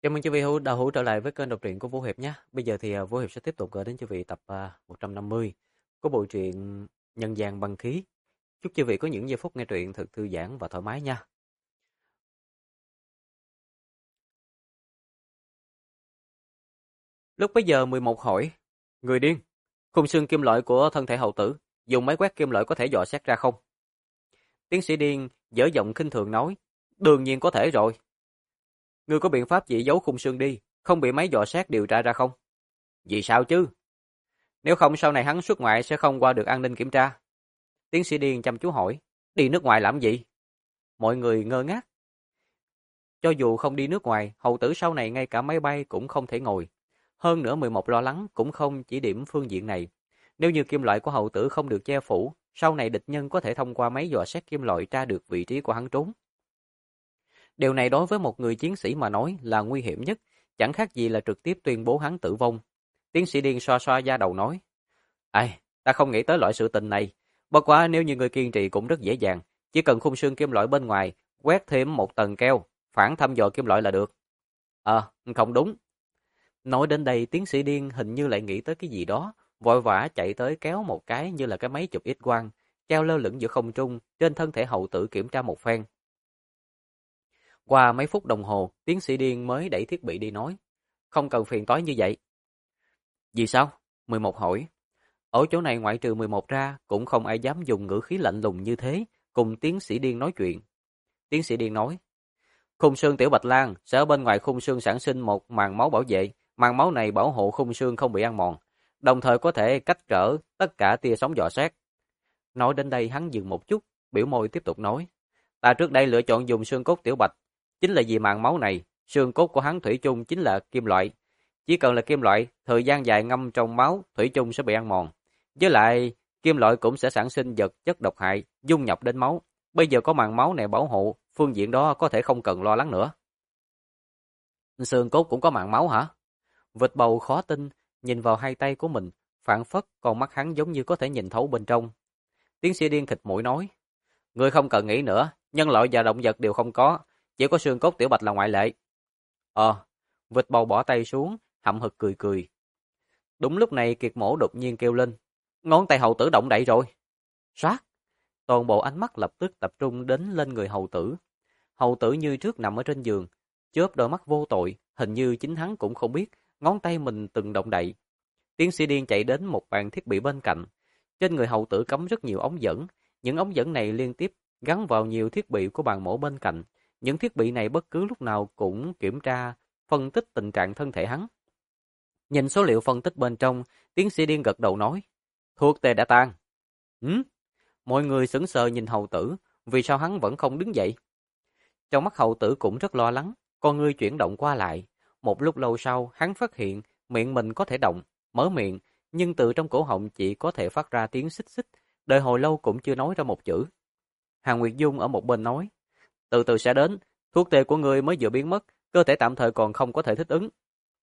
Chào mừng quý vị đã hữu trở lại với kênh đọc truyện của Vũ Hiệp nhé. Bây giờ thì Vũ Hiệp sẽ tiếp tục gửi đến quý vị tập 150 của bộ truyện Nhân gian băng khí. Chúc quý vị có những giây phút nghe truyện thật thư giãn và thoải mái nha. Lúc bấy giờ 11 hỏi, người điên, khung xương kim loại của thân thể hậu tử, dùng máy quét kim loại có thể dò xét ra không? Tiến sĩ điên dở giọng khinh thường nói, đương nhiên có thể rồi. Ngươi có biện pháp gì giấu khung xương đi, không bị máy dò xét điều tra ra không? Vì sao chứ? Nếu không sau này hắn xuất ngoại sẽ không qua được an ninh kiểm tra. Tiến sĩ điên chăm chú hỏi, đi nước ngoài làm gì? Mọi người ngơ ngác. Cho dù không đi nước ngoài, hầu tử sau này ngay cả máy bay cũng không thể ngồi. Hơn nữa 11 lo lắng cũng không chỉ điểm phương diện này. Nếu như kim loại của hầu tử không được che phủ, sau này địch nhân có thể thông qua máy dò xét kim loại tra được vị trí của hắn trốn. Điều này đối với một người chiến sĩ mà nói là nguy hiểm nhất, chẳng khác gì là trực tiếp tuyên bố hắn tử vong. Tiến sĩ điên xoa xoa da đầu nói, ai, ta không nghĩ tới loại sự tình này. Bất quá nếu như người kiên trì cũng rất dễ dàng, chỉ cần khung xương kim loại bên ngoài, quét thêm một tầng keo, phản thăm dò kim loại là được. Không đúng. Nói đến đây tiến sĩ điên hình như lại nghĩ tới cái gì đó, vội vã chạy tới kéo một cái như là cái máy chụp X-quang, treo lơ lửng giữa không trung, trên thân thể hậu tử kiểm tra một phen. Qua mấy phút đồng hồ, tiến sĩ điên mới đẩy thiết bị đi nói, không cần phiền toái như vậy. Vì sao? 11 hỏi. Ở chỗ này ngoại trừ 11 ra, cũng không ai dám dùng ngữ khí lạnh lùng như thế, cùng tiến sĩ điên nói chuyện. Tiến sĩ điên nói, khung xương tiểu bạch lang sẽ ở bên ngoài khung xương sản sinh một màng máu bảo vệ, màng máu này bảo hộ khung xương không bị ăn mòn, đồng thời có thể cách trở tất cả tia sóng dò xét. Nói đến đây hắn dừng một chút, biểu môi tiếp tục nói, ta trước đây lựa chọn dùng xương cốt tiểu bạch, chính là vì màng máu này, xương cốt của hắn thủy chung chính là kim loại. Chỉ cần là kim loại, thời gian dài ngâm trong máu, thủy chung sẽ bị ăn mòn. Với lại, kim loại cũng sẽ sản sinh vật chất độc hại, dung nhập đến máu. Bây giờ có màng máu này bảo hộ, phương diện đó có thể không cần lo lắng nữa. Xương cốt cũng có màng máu hả? Vịt bầu khó tin, nhìn vào hai tay của mình, phảng phất con mắt hắn giống như có thể nhìn thấu bên trong. Tiến sĩ điên khịt mũi nói, ngươi không cần nghĩ nữa, nhân loại và động vật đều không có, chỉ có xương cốt tiểu bạch là ngoại lệ. Vịt bầu bỏ tay xuống, hậm hực cười cười. Đúng lúc này Kiệt Mổ đột nhiên kêu lên, ngón tay hầu tử động đậy rồi. Soát! Toàn bộ ánh mắt lập tức tập trung đến lên người hầu tử. Hầu tử như trước nằm ở trên giường, chớp đôi mắt vô tội, hình như chính hắn cũng không biết ngón tay mình từng động đậy. Tiến sĩ điên chạy đến một bàn thiết bị bên cạnh. Trên người hầu tử cắm rất nhiều ống dẫn. Những ống dẫn này liên tiếp gắn vào nhiều thiết bị của bàn mổ bên cạnh. Những thiết bị này bất cứ lúc nào cũng kiểm tra, phân tích tình trạng thân thể hắn. Nhìn số liệu phân tích bên trong, tiến sĩ điên gật đầu nói, thuốc tê đã tan. Mọi người sững sờ nhìn hầu tử, vì sao hắn vẫn không đứng dậy? Trong mắt hầu tử cũng rất lo lắng, con ngươi chuyển động qua lại. Một lúc lâu sau, hắn phát hiện miệng mình có thể động, mở miệng, nhưng từ trong cổ họng chỉ có thể phát ra tiếng xích xích, đợi hồi lâu cũng chưa nói ra một chữ. Hàn Nguyệt Dung ở một bên nói, từ từ sẽ đến, thuốc tê của ngươi mới vừa biến mất, cơ thể tạm thời còn không có thể thích ứng.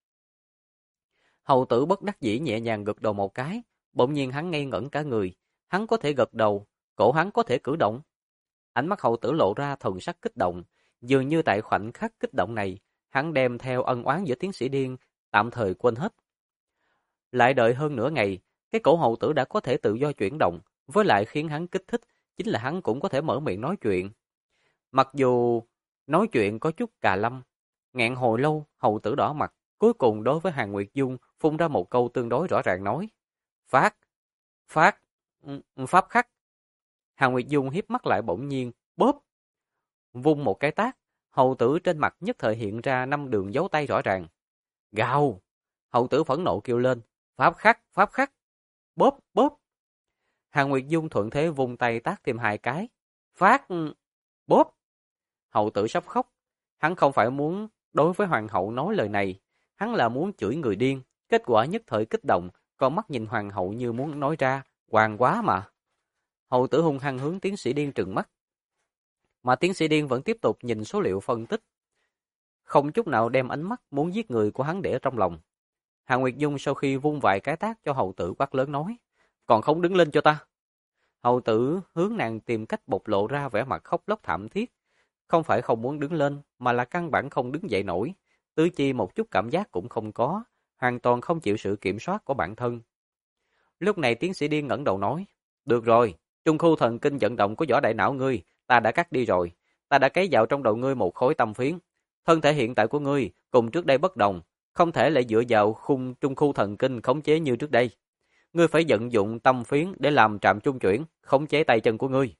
Hầu tử bất đắc dĩ nhẹ nhàng gật đầu một cái, bỗng nhiên hắn ngây ngẩn cả người, hắn có thể gật đầu, cổ hắn có thể cử động. Ánh mắt hầu tử lộ ra thần sắc kích động, dường như tại khoảnh khắc kích động này, hắn đem theo ân oán giữa tiến sĩ điên, tạm thời quên hết. Lại đợi hơn nửa ngày, cái cổ hầu tử đã có thể tự do chuyển động, với lại khiến hắn kích thích, chính là hắn cũng có thể mở miệng nói chuyện. Mặc dù nói chuyện có chút cà lâm, ngẹn hồi lâu, hầu tử đỏ mặt, cuối cùng đối với Hàn Nguyệt Dung phun ra một câu tương đối rõ ràng nói, phát, phát, pháp khắc. Hàn Nguyệt Dung hiếp mắt lại bỗng nhiên, bóp, vung một cái tát, hầu tử trên mặt nhất thời hiện ra 5 đường dấu tay rõ ràng. Gào! Hầu tử phẫn nộ kêu lên, pháp khắc, bóp, bóp. Hàn Nguyệt Dung thuận thế vung tay tát thêm 2 cái, phát, bóp. Hầu tử sắp khóc, hắn không phải muốn đối với hoàng hậu nói lời này, hắn là muốn chửi người điên, kết quả nhất thời kích động, con mắt nhìn hoàng hậu như muốn nói ra, hoàng quá mà. Hầu tử hung hăng hướng tiến sĩ điên trừng mắt. Mà tiến sĩ điên vẫn tiếp tục nhìn số liệu phân tích, không chút nào đem ánh mắt muốn giết người của hắn để ở trong lòng. Hàn Nguyệt Dung sau khi vung vài cái tát cho hầu tử quát lớn nói, còn không đứng lên cho ta. Hầu tử hướng nàng tìm cách bộc lộ ra vẻ mặt khóc lóc thảm thiết, không phải không muốn đứng lên, mà là căn bản không đứng dậy nổi. tứ chi một chút cảm giác cũng không có, hoàn toàn không chịu sự kiểm soát của bản thân. Lúc này tiến sĩ Điên ngẩng đầu nói, được rồi, trung khu thần kinh vận động của vỏ đại não ngươi, ta đã cắt đi rồi. Ta đã cấy vào trong đầu ngươi một khối tâm phiến. Thân thể hiện tại của ngươi cùng trước đây bất đồng, không thể lại dựa vào khung trung khu thần kinh khống chế như trước đây. Ngươi phải vận dụng tâm phiến để làm trạm trung chuyển, khống chế tay chân của ngươi.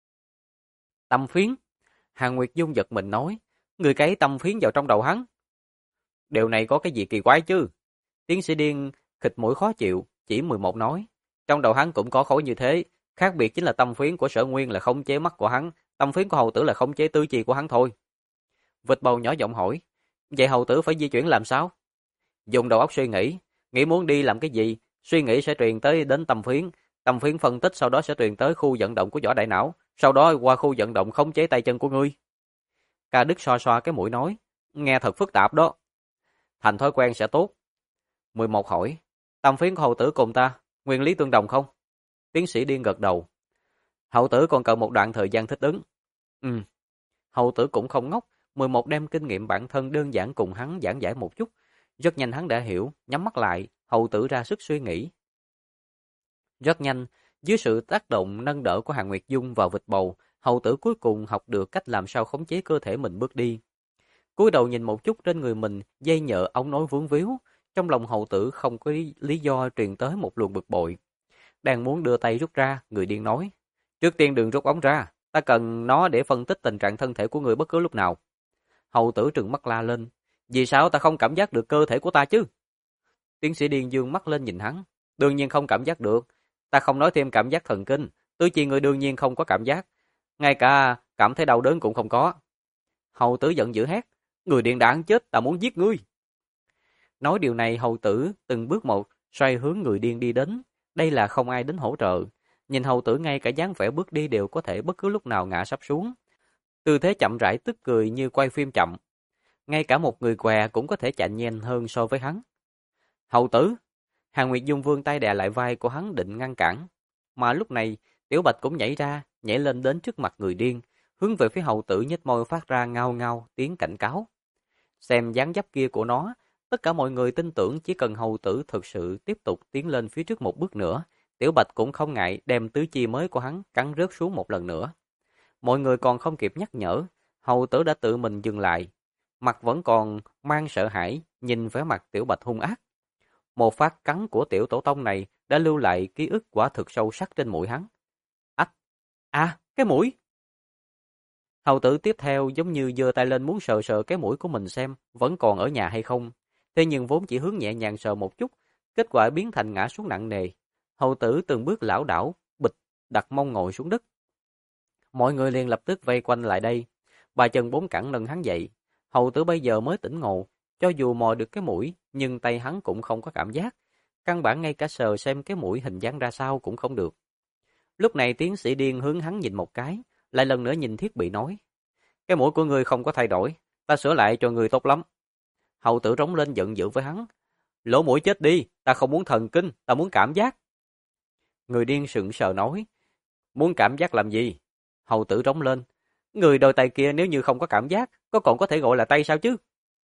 Tâm phiến? Hàn Nguyệt Dung giật mình nói, ngươi cấy tâm phiến vào trong đầu hắn. Điều này có cái gì kỳ quái chứ? Tiến sĩ Điên khịt mũi khó chịu, chỉ 11 nói. Trong đầu hắn cũng có khối như thế, khác biệt chính là tâm phiến của Sở Nguyên là khống chế mắt của hắn, tâm phiến của hầu tử là khống chế tứ chi của hắn thôi. Vịt Bầu nhỏ giọng hỏi, vậy hầu tử phải di chuyển làm sao? Dùng đầu óc suy nghĩ, nghĩ muốn đi làm cái gì, suy nghĩ sẽ truyền tới đến tâm phiến phân tích sau đó sẽ truyền tới khu vận động của vỏ đại não, sau đó qua khu vận động khống chế tay chân của ngươi. Ca Đức xoa xoa cái mũi nói, nghe thật phức tạp đó. Thành thói quen sẽ tốt. 11 hỏi, tâm phiến của hầu tử cùng ta, nguyên lý tương đồng không? Tiến sĩ Điên gật đầu. Hầu tử còn cần một đoạn thời gian thích ứng. Hầu tử cũng không ngốc, 11 đem kinh nghiệm bản thân đơn giản cùng hắn giảng giải một chút. Rất nhanh hắn đã hiểu, nhắm mắt lại, hầu tử ra sức suy nghĩ. Rất nhanh, dưới sự tác động nâng đỡ của Hàn Nguyệt Dung vào Vịt Bầu, hầu tử cuối cùng học được cách làm sao khống chế cơ thể mình bước đi. Cúi đầu nhìn một chút trên người mình, dây nhợ ống nối vướng víu, trong lòng hầu tử không có lý do truyền tới một luồng bực bội. Đang muốn đưa tay rút ra, người điên nói, trước tiên đừng rút ống ra, ta cần nó để phân tích tình trạng thân thể của người bất cứ lúc nào. Hầu tử trừng mắt la lên, vì sao ta không cảm giác được cơ thể của ta chứ? Tiến sĩ Điên dương mắt lên nhìn hắn, đương nhiên không cảm giác được, ta không nói thêm cảm giác thần kinh, tứ chi người đương nhiên không có cảm giác, ngay cả cảm thấy đau đớn cũng không có. Hầu tử giận dữ hét, người điên đản chết, ta muốn giết ngươi. Nói điều này hầu tử từng bước một xoay hướng người điên đi đến, đây là không ai đến hỗ trợ. Nhìn hầu tử ngay cả dáng vẻ bước đi đều có thể bất cứ lúc nào ngã sắp xuống. Tư thế chậm rãi tức cười như quay phim chậm. Ngay cả một người què cũng có thể chạy nhanh hơn so với hắn. Hầu tử! Hàn Nguyệt Dung vươn tay đè lại vai của hắn định ngăn cản. Mà lúc này, Tiểu Bạch cũng nhảy ra, nhảy lên đến trước mặt người điên, hướng về phía hầu tử nhếch môi phát ra ngao ngao tiếng cảnh cáo. Xem dáng dấp kia của nó, tất cả mọi người tin tưởng chỉ cần hầu tử thực sự tiếp tục tiến lên phía trước một bước nữa, Tiểu Bạch cũng không ngại đem tứ chi mới của hắn cắn rớt xuống một lần nữa. Mọi người còn không kịp nhắc nhở, hầu tử đã tự mình dừng lại, mặt vẫn còn mang sợ hãi, nhìn vẻ mặt Tiểu Bạch hung ác. Một phát cắn của tiểu tổ tông này đã lưu lại ký ức quả thực sâu sắc trên mũi hắn. Cái mũi! Hầu tử tiếp theo giống như giơ tay lên muốn sờ sờ cái mũi của mình xem vẫn còn ở nhà hay không. Thế nhưng vốn chỉ hướng nhẹ nhàng sờ một chút, kết quả biến thành ngã xuống nặng nề. Hầu tử từng bước lảo đảo, bịch, đặt mông ngồi xuống đất. Mọi người liền lập tức vây quanh lại đây. Bà chân bốn cẳng nâng hắn dậy. Hầu tử bây giờ mới tỉnh ngộ, cho dù mò được cái mũi, nhưng tay hắn cũng không có cảm giác. Căn bản ngay cả sờ xem cái mũi hình dáng ra sao cũng không được. Lúc này tiến sĩ Điên hướng hắn nhìn một cái, lại lần nữa nhìn thiết bị nói. Cái mũi của ngươi không có thay đổi, ta sửa lại cho ngươi tốt lắm. Hầu tử rống lên giận dữ với hắn. Lỗ mũi chết đi, ta không muốn thần kinh, ta muốn cảm giác. Người điên sững sờ nói. Muốn cảm giác làm gì? Hầu tử rống lên. Người đôi tay kia nếu như không có cảm giác, còn có thể gọi là tay sao chứ?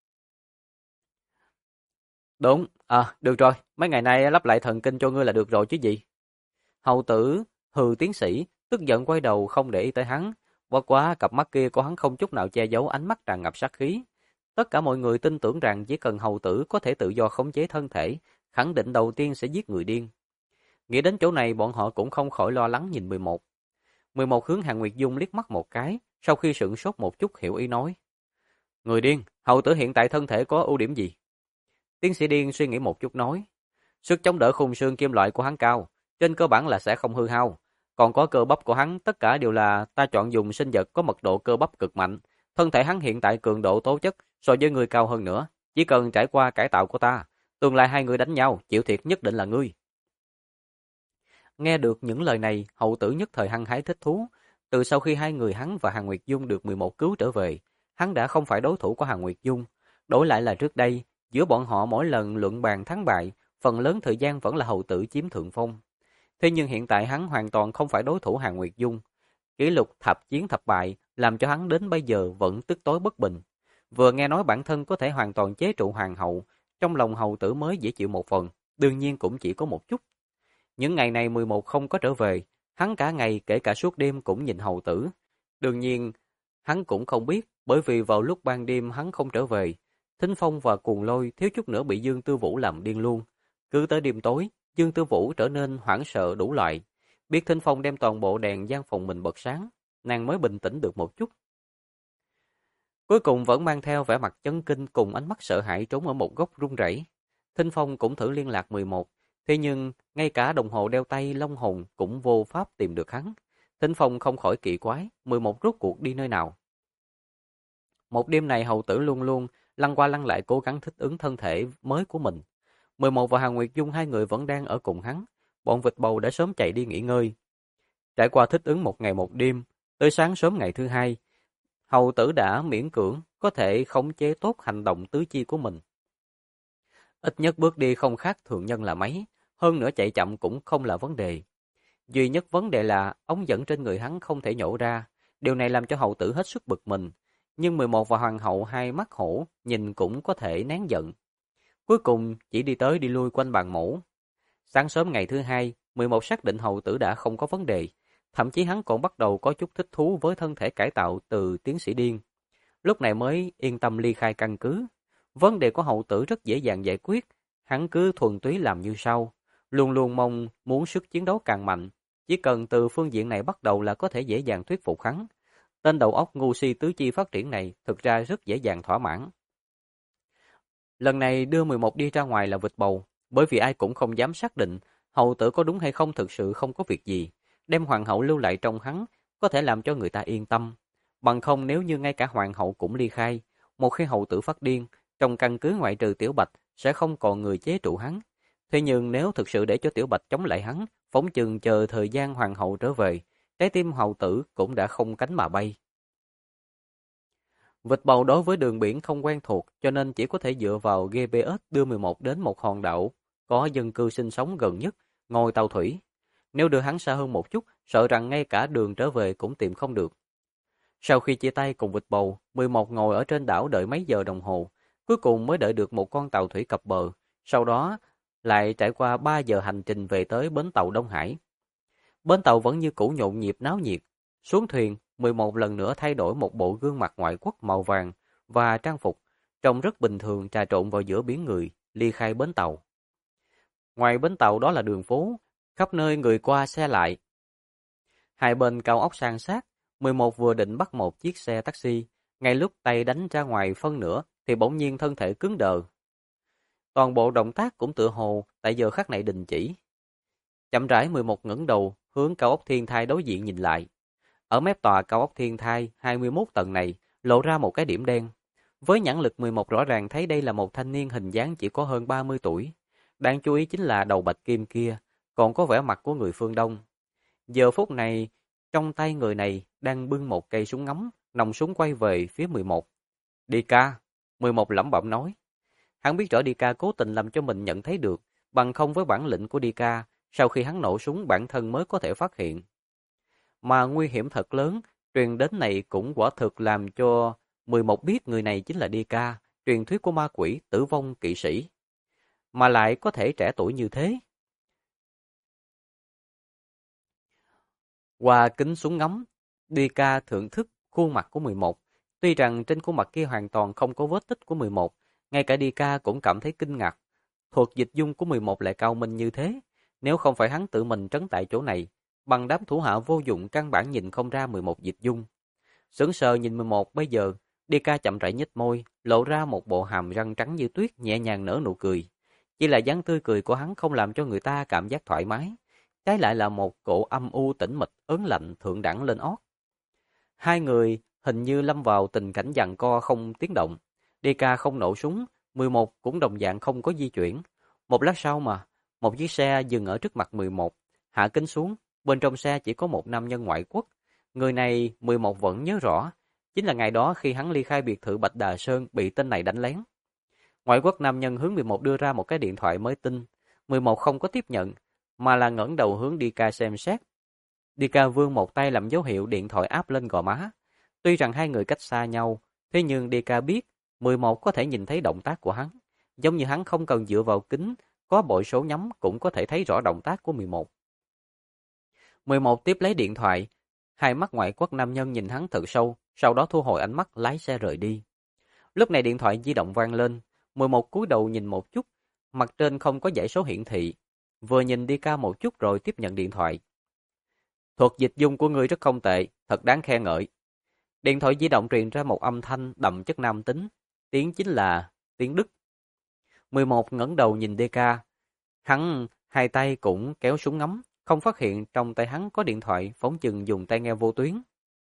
Đúng, được rồi, mấy ngày nay lắp lại thần kinh cho ngươi là được rồi chứ gì. Hầu tử hừ tiến sĩ, tức giận quay đầu không để ý tới hắn. Bất quá cặp mắt kia của hắn không chút nào che giấu ánh mắt tràn ngập sát khí. Tất cả mọi người tin tưởng rằng chỉ cần hầu tử có thể tự do khống chế thân thể, khẳng định đầu tiên sẽ giết người điên. Nghĩ đến chỗ này bọn họ cũng không khỏi lo lắng nhìn 11. 11 hướng Hàn Nguyệt Dung liếc mắt một cái, sau khi sửng sốt một chút hiểu ý nói. Người điên, hầu tử hiện tại thân thể có ưu điểm gì? Tiến sĩ Điên suy nghĩ một chút nói. Sức chống đỡ khung xương kim loại của hắn cao, trên cơ bản là sẽ không hư hao. Còn có cơ bắp của hắn, tất cả đều là ta chọn dùng sinh vật có mật độ cơ bắp cực mạnh. Thân thể hắn hiện tại cường độ tố chất so với người cao hơn nữa. Chỉ cần trải qua cải tạo của ta, tương lai hai người đánh nhau, chịu thiệt nhất định là ngươi. Nghe được những lời này, hầu tử nhất thời hăng hái thích thú. Từ sau khi hai người hắn và Hàn Nguyệt Dung được 11 cứu trở về, hắn đã không phải đối thủ của Hàn Nguyệt Dung. Đổi lại là trước đây, giữa bọn họ mỗi lần luận bàn thắng bại, phần lớn thời gian vẫn là hầu tử chiếm thượng phong. Thế nhưng hiện tại hắn hoàn toàn không phải đối thủ Hàn Nguyệt Dung. Kỷ lục thập chiến thập bại làm cho hắn đến bây giờ vẫn tức tối bất bình. Vừa nghe nói bản thân có thể hoàn toàn chế trụ hoàng hậu, trong lòng hầu tử mới dễ chịu một phần, đương nhiên cũng chỉ có một chút. Những ngày này 11 không có trở về, hắn cả ngày kể cả suốt đêm cũng nhìn hầu tử. Đương nhiên, hắn cũng không biết, bởi vì vào lúc ban đêm hắn không trở về, Thính Phong và Cuồng Lôi thiếu chút nữa bị Dương Tư Vũ làm điên luôn. Cứ tới đêm tối, Dương Tư Vũ trở nên hoảng sợ đủ loại. Biết Thính Phong đem toàn bộ đèn gian phòng mình bật sáng, nàng mới bình tĩnh được một chút. Cuối cùng vẫn mang theo vẻ mặt chấn kinh cùng ánh mắt sợ hãi trốn ở một góc run rẩy. Thính Phong cũng thử liên lạc 11, thế nhưng ngay cả đồng hồ đeo tay Long Hồn cũng vô pháp tìm được hắn. Thính Phong không khỏi kỳ quái, 11 rốt cuộc đi nơi nào. Một đêm này hầu tử luôn luôn lăn qua lăn lại cố gắng thích ứng thân thể mới của mình. 11 và Hà Nguyệt Dung hai người vẫn đang ở cùng hắn, bọn vịt bầu đã sớm chạy đi nghỉ ngơi. Trải qua thích ứng một ngày một đêm, tới sáng sớm ngày thứ hai, hầu tử đã miễn cưỡng có thể khống chế tốt hành động tứ chi của mình. Ít nhất bước đi không khác thường nhân là mấy, hơn nữa chạy chậm cũng không là vấn đề. Duy nhất vấn đề là ống dẫn trên người hắn không thể nhổ ra, điều này làm cho hầu tử hết sức bực mình. Nhưng 11 và hoàng hậu hai mắt hổ, nhìn cũng có thể nén giận. Cuối cùng chỉ đi tới đi lui quanh bàn mổ. Sáng sớm ngày thứ hai, 11 xác định hầu tử đã không có vấn đề, thậm chí hắn còn bắt đầu có chút thích thú với thân thể cải tạo từ tiến sĩ điên. Lúc này mới yên tâm ly khai căn cứ. Vấn đề của hậu tử rất dễ dàng giải quyết, hắn cứ thuần túy làm như sau, luôn luôn mong muốn sức chiến đấu càng mạnh, chỉ cần từ phương diện này bắt đầu là có thể dễ dàng thuyết phục hắn. Tên đầu óc ngu si tứ chi phát triển này thực ra rất dễ dàng thỏa mãn. Lần này đưa 11 đi ra ngoài là vịt bầu, bởi vì ai cũng không dám xác định hậu tử có đúng hay không thực sự không có việc gì. Đem hoàng hậu lưu lại trong hắn có thể làm cho người ta yên tâm. Bằng không nếu như ngay cả hoàng hậu cũng ly khai, một khi hậu tử phát điên, trong căn cứ ngoại trừ Tiểu Bạch sẽ không còn người chế trụ hắn. Thế nhưng nếu thực sự để cho Tiểu Bạch chống lại hắn, phóng chừng chờ thời gian hoàng hậu trở về, trái tim hậu tử cũng đã không cánh mà bay. Vịt bầu đối với đường biển không quen thuộc cho nên chỉ có thể dựa vào GPS đưa 11 đến một hòn đảo có dân cư sinh sống gần nhất, ngồi tàu thủy. Nếu đưa hắn xa hơn một chút, sợ rằng ngay cả đường trở về cũng tìm không được. Sau khi chia tay cùng vịt bầu, 11 ngồi ở trên đảo đợi mấy giờ đồng hồ, cuối cùng mới đợi được một con tàu thủy cập bờ, sau đó lại trải qua 3 giờ hành trình về tới bến tàu Đông Hải. Bến tàu vẫn như cũ nhộn nhịp náo nhiệt. Xuống thuyền, 11 lần nữa thay đổi một bộ gương mặt ngoại quốc màu vàng và trang phục, trông rất bình thường trà trộn vào giữa biển người, ly khai bến tàu. Ngoài bến tàu đó là đường phố, khắp nơi người qua xe lại. Hai bên cao ốc san sát, 11 vừa định bắt một chiếc xe taxi, ngay lúc tay đánh ra ngoài phân nửa thì bỗng nhiên thân thể cứng đờ. Toàn bộ động tác cũng tựa hồ tại giờ khắc này đình chỉ. Chậm rãi 11 ngẩng đầu, hướng cao ốc Thiên Thai đối diện nhìn lại. Ở mép tòa cao ốc Thiên Thai 21 tầng này lộ ra một cái điểm đen. Với nhãn lực 11 rõ ràng thấy đây là một thanh niên hình dáng chỉ có hơn 30 tuổi. Đáng chú ý chính là đầu bạch kim kia, còn có vẻ mặt của người phương Đông. Giờ phút này, trong tay người này đang bưng một cây súng ngắm, nòng súng quay về phía 11. Đi ca, 11 lẩm bẩm nói. Hắn biết rõ Đi ca cố tình làm cho mình nhận thấy được, bằng không với bản lĩnh của Đi ca, sau khi hắn nổ súng bản thân mới có thể phát hiện. Mà nguy hiểm thật lớn, truyền đến này cũng quả thực làm cho 11 biết người này chính là Đi ca, truyền thuyết của ma quỷ tử vong kỵ sĩ. Mà lại có thể trẻ tuổi như thế. Qua kính súng ngắm, Đi ca thưởng thức khuôn mặt của 11. Tuy rằng trên khuôn mặt kia hoàn toàn không có vết tích của 11, ngay cả Đi ca cũng cảm thấy kinh ngạc. Thuật dịch dung của 11 lại cao minh như thế, nếu không phải hắn tự mình trấn tại chỗ này, bằng đám thủ hạ vô dụng căn bản nhìn không ra 11 dịch dung. Sững sờ nhìn 11 bây giờ, Đi ca chậm rãi nhếch môi, lộ ra một bộ hàm răng trắng như tuyết nhẹ nhàng nở nụ cười. Chỉ là dáng tươi cười của hắn không làm cho người ta cảm giác thoải mái, trái lại là một cổ âm u tĩnh mịch ớn lạnh thượng đẳng lên ót. Hai người hình như lâm vào tình cảnh giằng co không tiếng động. Đi ca không nổ súng, 11 cũng đồng dạng không có di chuyển. Một lát sau mà, một chiếc xe dừng ở trước mặt 11, hạ kính xuống, bên trong xe chỉ có một nam nhân ngoại quốc. Người này 11 vẫn nhớ rõ, chính là ngày đó khi hắn ly khai biệt thự Bạch Đà Sơn bị tên này đánh lén. Ngoại quốc nam nhân hướng 11 đưa ra một cái điện thoại mới tinh, 11 không có tiếp nhận, mà là ngẩng đầu hướng Đi ca xem xét. Đi ca vươn một tay làm dấu hiệu điện thoại áp lên gò má. Tuy rằng hai người cách xa nhau, thế nhưng Đi ca biết 11 có thể nhìn thấy động tác của hắn, giống như hắn không cần dựa vào kính, có bội số nhắm cũng có thể thấy rõ động tác của 11. 11 tiếp lấy điện thoại, hai mắt ngoại quốc nam nhân nhìn hắn thật sâu, sau đó thu hồi ánh mắt lái xe rời đi. Lúc này điện thoại di động vang lên, 11 cúi đầu nhìn một chút, mặt trên không có dãy số hiển thị, vừa nhìn đi ca một chút rồi tiếp nhận điện thoại. Thuật dịch dung của ngươi rất không tệ, thật đáng khen ngợi. Điện thoại di động truyền ra một âm thanh đậm chất nam tính, tiếng chính là tiếng Đức. 11 ngẩng đầu nhìn DK, hắn hai tay cũng kéo súng ngắm, không phát hiện trong tay hắn có điện thoại, phóng chừng dùng tai nghe vô tuyến.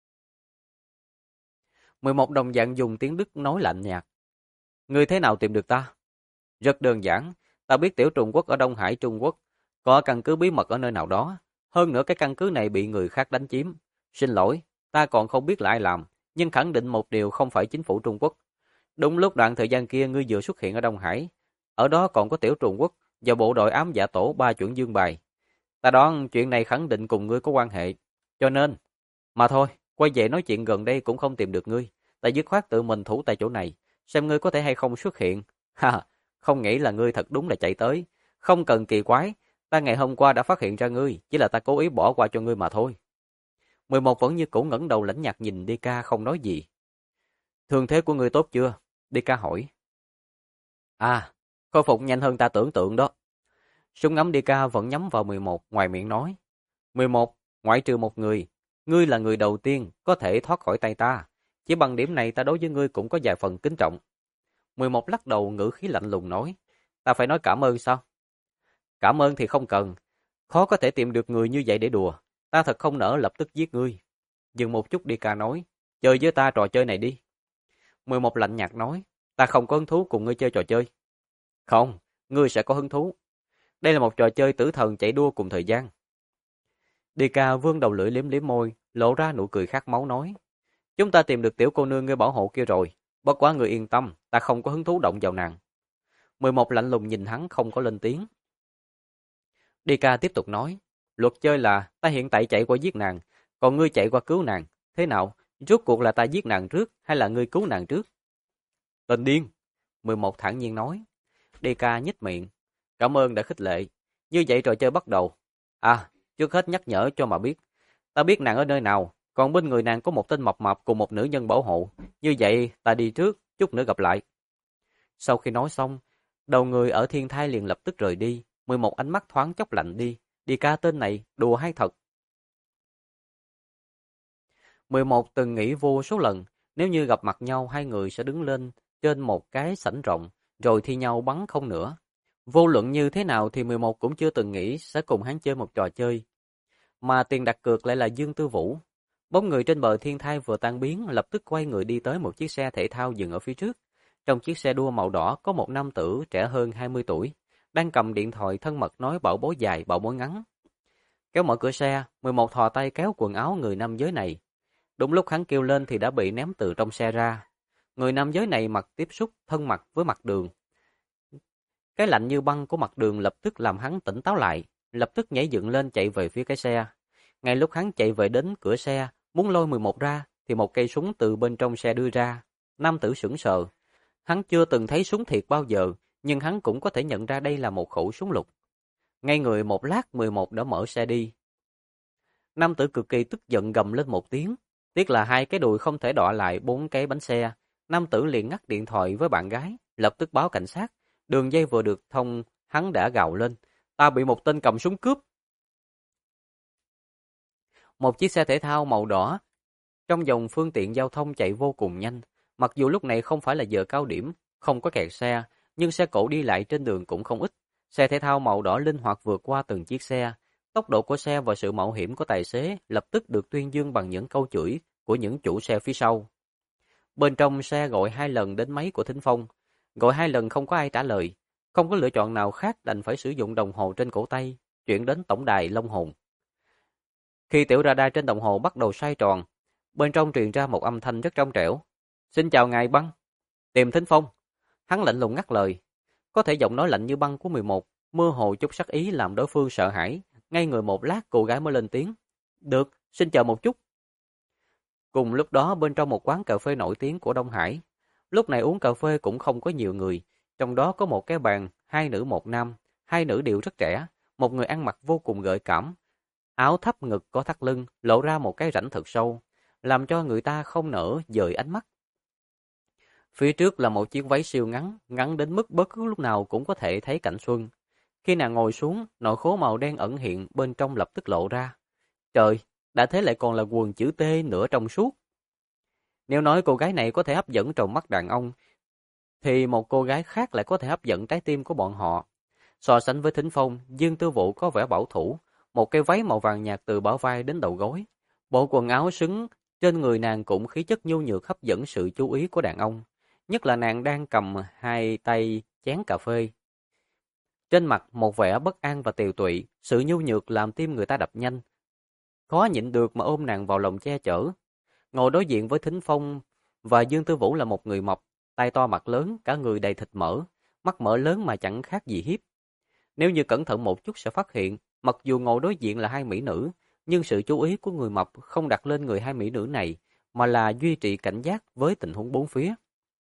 11 đồng dạng dùng tiếng Đức nói lạnh nhạt. Ngươi thế nào tìm được ta? Rất đơn giản, ta biết tiểu Trung Quốc ở Đông Hải Trung Quốc, có căn cứ bí mật ở nơi nào đó. Hơn nữa cái căn cứ này bị người khác đánh chiếm. Xin lỗi, ta còn không biết là ai làm, nhưng khẳng định một điều không phải chính phủ Trung Quốc. Đúng lúc đoạn thời gian kia ngươi vừa xuất hiện ở Đông Hải, ở đó còn có tiểu Trung Quốc và bộ đội ám dạ tổ ba chuẩn dương bài. Ta đoán chuyện này khẳng định cùng ngươi có quan hệ. Cho nên, mà thôi, quay về nói chuyện gần đây cũng không tìm được ngươi. Ta dứt khoát tự mình thủ tại chỗ này, xem ngươi có thể hay không xuất hiện. Ha, không nghĩ là ngươi thật đúng là chạy tới. Không cần kỳ quái, ta ngày hôm qua đã phát hiện ra ngươi, chỉ là ta cố ý bỏ qua cho ngươi mà thôi. 11 vẫn như cũ ngẩng đầu lãnh nhạt nhìn DK không nói gì. Thương thế của ngươi tốt chưa? DK hỏi. À, khôi phục nhanh hơn ta tưởng tượng đó. Súng ngắm DK vẫn nhắm vào 11, ngoài miệng nói. 11, ngoại trừ một người, ngươi là người đầu tiên có thể thoát khỏi tay ta. Chỉ bằng điểm này ta đối với ngươi cũng có vài phần kính trọng. 11 lắc đầu ngữ khí lạnh lùng nói. Ta phải nói cảm ơn sao? Cảm ơn thì không cần. Khó có thể tìm được người như vậy để đùa. Ta thật không nỡ lập tức giết ngươi. Dừng một chút DK nói. Chơi với ta trò chơi này đi. 11 lạnh nhạt nói. Ta không có hứng thú cùng ngươi chơi trò chơi. Không, ngươi sẽ có hứng thú. Đây là một trò chơi tử thần chạy đua cùng thời gian. DK vươn đầu lưỡi liếm liếm môi, lộ ra nụ cười khát máu nói. Chúng ta tìm được tiểu cô nương ngươi bảo hộ kia rồi. Bất quá ngươi yên tâm, ta không có hứng thú động vào nàng. 11 lạnh lùng nhìn hắn không có lên tiếng. DK tiếp tục nói. Luật chơi là ta hiện tại chạy qua giết nàng, còn ngươi chạy qua cứu nàng. Thế nào? Rốt cuộc là ta giết nàng trước hay là ngươi cứu nàng trước? Tên điên. 11 thản nhiên nói. DK nhếch miệng. Cảm ơn đã khích lệ. Như vậy trò chơi bắt đầu. À, trước hết nhắc nhở cho mà biết. Ta biết nàng ở nơi nào, còn bên người nàng có một tên mập mạp cùng một nữ nhân bảo hộ. Như vậy ta đi trước, chút nữa gặp lại. Sau khi nói xong, đầu người ở thiên thai liền lập tức rời đi. 11 ánh mắt thoáng chốc lạnh đi. DK tên này đùa hay thật? 11 từng nghĩ vô số lần, nếu như gặp mặt nhau hai người sẽ đứng lên trên một cái sảnh rộng, rồi thi nhau bắn không nữa. Vô luận như thế nào thì 11 cũng chưa từng nghĩ sẽ cùng hắn chơi một trò chơi. Mà tiền đặt cược lại là Dương Tư Vũ. Bóng người trên bờ thiên thai vừa tan biến, lập tức quay người đi tới một chiếc xe thể thao dừng ở phía trước. Trong chiếc xe đua màu đỏ có một nam tử trẻ hơn 20 tuổi, đang cầm điện thoại thân mật nói bảo bối dài, bảo bối ngắn. Kéo mở cửa xe, 11 thò tay kéo quần áo người nam giới này. Đúng lúc hắn kêu lên thì đã bị ném từ trong xe ra. Người nam giới này mặt tiếp xúc thân mật với mặt đường. Cái lạnh như băng của mặt đường lập tức làm hắn tỉnh táo lại, lập tức nhảy dựng lên chạy về phía cái xe. Ngay lúc hắn chạy về đến cửa xe, muốn lôi 11 ra, thì một cây súng từ bên trong xe đưa ra. Nam tử sững sờ. Hắn chưa từng thấy súng thiệt bao giờ, nhưng hắn cũng có thể nhận ra đây là một khẩu súng lục. Ngay người một lát 11 đã mở xe đi. Nam tử cực kỳ tức giận gầm lên một tiếng. Tiếc là hai cái đùi không thể đọa lại 4 cái bánh xe. Nam tử liền ngắt điện thoại với bạn gái, lập tức báo cảnh sát. Đường dây vừa được thông, hắn đã gào lên. Ta bị một tên cầm súng cướp. Một chiếc xe thể thao màu đỏ trong dòng phương tiện giao thông chạy vô cùng nhanh. Mặc dù lúc này không phải là giờ cao điểm, không có kẹt xe, nhưng xe cộ đi lại trên đường cũng không ít. Xe thể thao màu đỏ linh hoạt vượt qua từng chiếc xe. Tốc độ của xe và sự mạo hiểm của tài xế lập tức được tuyên dương bằng những câu chửi của những chủ xe phía sau. Bên trong xe gọi 2 lần đến máy của Thính Phong. Gọi 2 lần không có ai trả lời. Không có lựa chọn nào khác đành phải sử dụng đồng hồ trên cổ tay, chuyển đến tổng đài Long Hồn. Khi tiểu radar trên đồng hồ bắt đầu xoay tròn, bên trong truyền ra một âm thanh rất trong trẻo. Xin chào ngài băng. Tìm Thính Phong. Hắn lạnh lùng ngắt lời. Có thể giọng nói lạnh như băng của 11, mơ hồ chút sắc ý làm đối phương sợ hãi. Ngay người một lát cô gái mới lên tiếng. Được, xin chờ một chút. Cùng lúc đó bên trong một quán cà phê nổi tiếng của Đông Hải, Lúc này uống cà phê cũng không có nhiều người, trong đó có một cái bàn, hai nữ một nam, hai nữ đều rất trẻ, một người ăn mặc vô cùng gợi cảm, áo thấp ngực có thắt lưng, lộ ra một cái rãnh thật sâu, làm cho người ta không nỡ dời ánh mắt. Phía trước là một chiếc váy siêu ngắn, ngắn đến mức bất cứ lúc nào cũng có thể thấy cảnh xuân. Khi nàng ngồi xuống, nội khố màu đen ẩn hiện bên trong lập tức lộ ra. Trời, đã thế lại còn là quần chữ T nửa trong suốt. Nếu nói cô gái này có thể hấp dẫn trong mắt đàn ông, thì một cô gái khác lại có thể hấp dẫn trái tim của bọn họ. So sánh với Thính Phong, Dương Tư Vũ có vẻ bảo thủ, một cái váy màu vàng nhạt từ bả vai đến đầu gối. Bộ quần áo xứng trên người nàng cũng khí chất nhu nhược hấp dẫn sự chú ý của đàn ông. Nhất là nàng đang cầm hai tay chén cà phê. Trên mặt một vẻ bất an và tiều tụy, sự nhu nhược làm tim người ta đập nhanh. Khó nhịn được mà ôm nàng vào lòng che chở. Ngồi đối diện với Thính Phong và Dương Tư Vũ là một người mập, tay to mặt lớn, cả người đầy thịt mỡ, mắt mở lớn mà chẳng khác gì hiếp. Nếu như cẩn thận một chút sẽ phát hiện, mặc dù ngồi đối diện là hai mỹ nữ, nhưng sự chú ý của người mập không đặt lên người hai mỹ nữ này, mà là duy trì cảnh giác với tình huống bốn phía.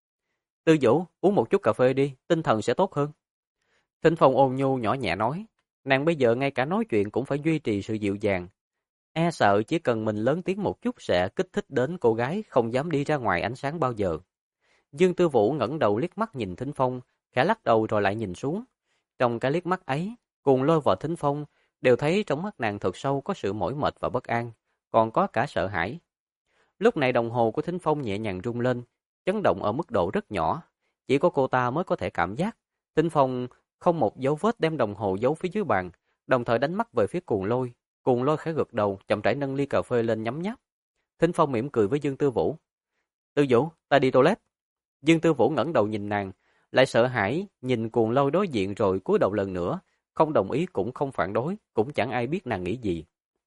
Tư Vũ, uống một chút cà phê đi, tinh thần sẽ tốt hơn. Thính Phong ôn nhu nhỏ nhẹ nói, nàng bây giờ ngay cả nói chuyện cũng phải duy trì sự dịu dàng. E sợ chỉ cần mình lớn tiếng một chút sẽ kích thích đến cô gái không dám đi ra ngoài ánh sáng bao giờ. Dương Tư Vũ ngẩng đầu liếc mắt nhìn Thính Phong, khẽ lắc đầu rồi lại nhìn xuống. Trong cái liếc mắt ấy, Cuồng Lôi và Thính Phong đều thấy trong mắt nàng thật sâu có sự mỏi mệt và bất an, còn có cả sợ hãi. Lúc này đồng hồ của Thính Phong nhẹ nhàng rung lên, chấn động ở mức độ rất nhỏ, chỉ có cô ta mới có thể cảm giác. Thính Phong không một dấu vết đem đồng hồ giấu phía dưới bàn, đồng thời đánh mắt về phía Cuồng Lôi. Cuồng Lôi khẽ gật đầu, chậm rãi nâng ly cà phê lên nhấm nháp. Thính Phong mỉm cười với Dương Tư Vũ. Tư Vũ, ta đi toilet. Dương Tư Vũ ngẩng đầu nhìn nàng, lại sợ hãi nhìn Cuồng Lôi đối diện rồi cúi đầu lần nữa, không đồng ý cũng không phản đối, cũng chẳng ai biết nàng nghĩ gì.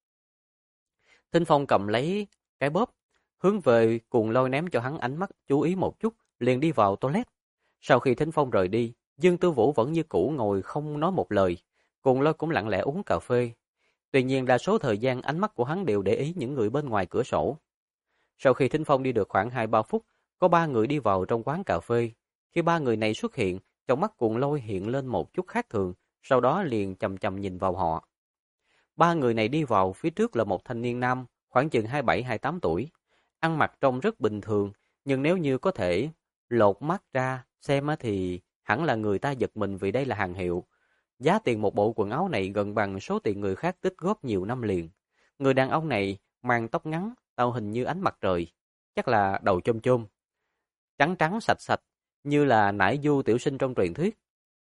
Thính Phong cầm lấy cái bóp, hướng về Cuồng Lôi ném cho hắn ánh mắt chú ý một chút, liền đi vào toilet. Sau khi Thính Phong rời đi, Dương Tư Vũ vẫn như cũ ngồi không nói một lời, Cuồng Lôi cũng lặng lẽ uống cà phê. Tuy nhiên đa số thời gian ánh mắt của hắn đều để ý những người bên ngoài cửa sổ. Sau khi Thính Phong đi được khoảng 2-3 phút, có 3 người đi vào trong quán cà phê. Khi 3 người này xuất hiện, trong mắt Cuồng Lôi hiện lên một chút khác thường, sau đó liền chầm chầm nhìn vào họ. 3 người này đi vào, phía trước là một thanh niên nam, khoảng chừng 27-28 tuổi. Ăn mặc trông rất bình thường, nhưng nếu như có thể lột mắt ra xem thì hẳn là người ta giật mình vì đây là hàng hiệu. Giá tiền một bộ quần áo này gần bằng số tiền người khác tích góp nhiều năm liền. Người đàn ông này mang tóc ngắn, tạo hình như ánh mặt trời, chắc là đầu chôm chôm, trắng trắng sạch sạch, như là nải du tiểu sinh trong truyền thuyết.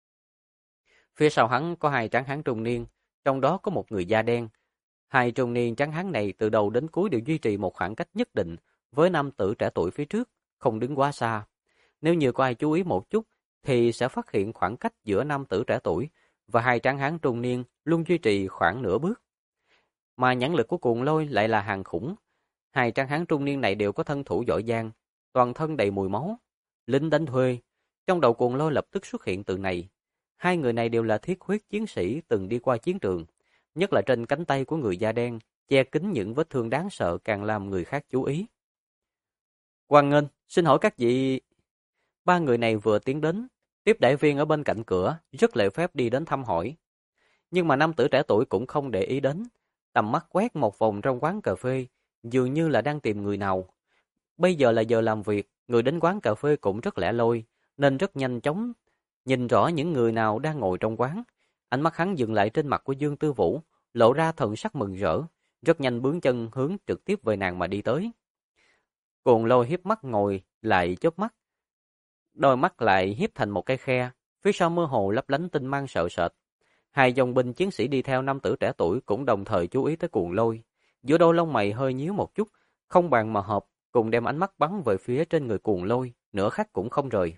Phía sau hắn có 2 tráng hán trung niên, trong đó có một người da đen. 2 trung niên tráng hán này từ đầu đến cuối đều duy trì một khoảng cách nhất định với nam tử trẻ tuổi phía trước, không đứng quá xa. Nếu như có ai chú ý một chút thì sẽ phát hiện khoảng cách giữa nam tử trẻ tuổi và 2 tráng hán trung niên luôn duy trì khoảng nửa bước. Mà nhãn lực của Cuồng Lôi lại là hàng khủng. 2 tráng hán trung niên này đều có thân thủ giỏi giang, toàn thân đầy mùi máu, lính đánh thuê. Trong đầu Cuồng Lôi lập tức xuất hiện từ này. 2 người này đều là thiết huyết chiến sĩ từng đi qua chiến trường, nhất là trên cánh tay của người da đen, che kín những vết thương đáng sợ càng làm người khác chú ý. Hoan nghênh, xin hỏi các vị. 3 người này vừa tiến đến, tiếp đãi viên ở bên cạnh cửa, rất lễ phép đi đến thăm hỏi. Nhưng mà nam tử trẻ tuổi cũng không để ý đến, tầm mắt quét một vòng trong quán cà phê, dường như là đang tìm người nào. Bây giờ là giờ làm việc, người đến quán cà phê cũng rất lẻ loi, nên rất nhanh chóng nhìn rõ những người nào đang ngồi trong quán. Ánh mắt hắn dừng lại trên mặt của Dương Tư Vũ, lộ ra thần sắc mừng rỡ, rất nhanh bướng chân hướng trực tiếp về nàng mà đi tới. Cuồng Lôi hiếp mắt ngồi, lại chớp mắt. Đôi mắt lại hiếp thành một cái khe, phía sau mơ hồ lấp lánh tinh mang sợ sệt. 2 dòng binh chiến sĩ đi theo nam tử trẻ tuổi cũng đồng thời chú ý tới Cuồng Lôi. Giữa đôi lông mày hơi nhíu một chút, không bàn mà hợp, cùng đem ánh mắt bắn về phía trên người Cuồng Lôi, nửa khắc cũng không rời.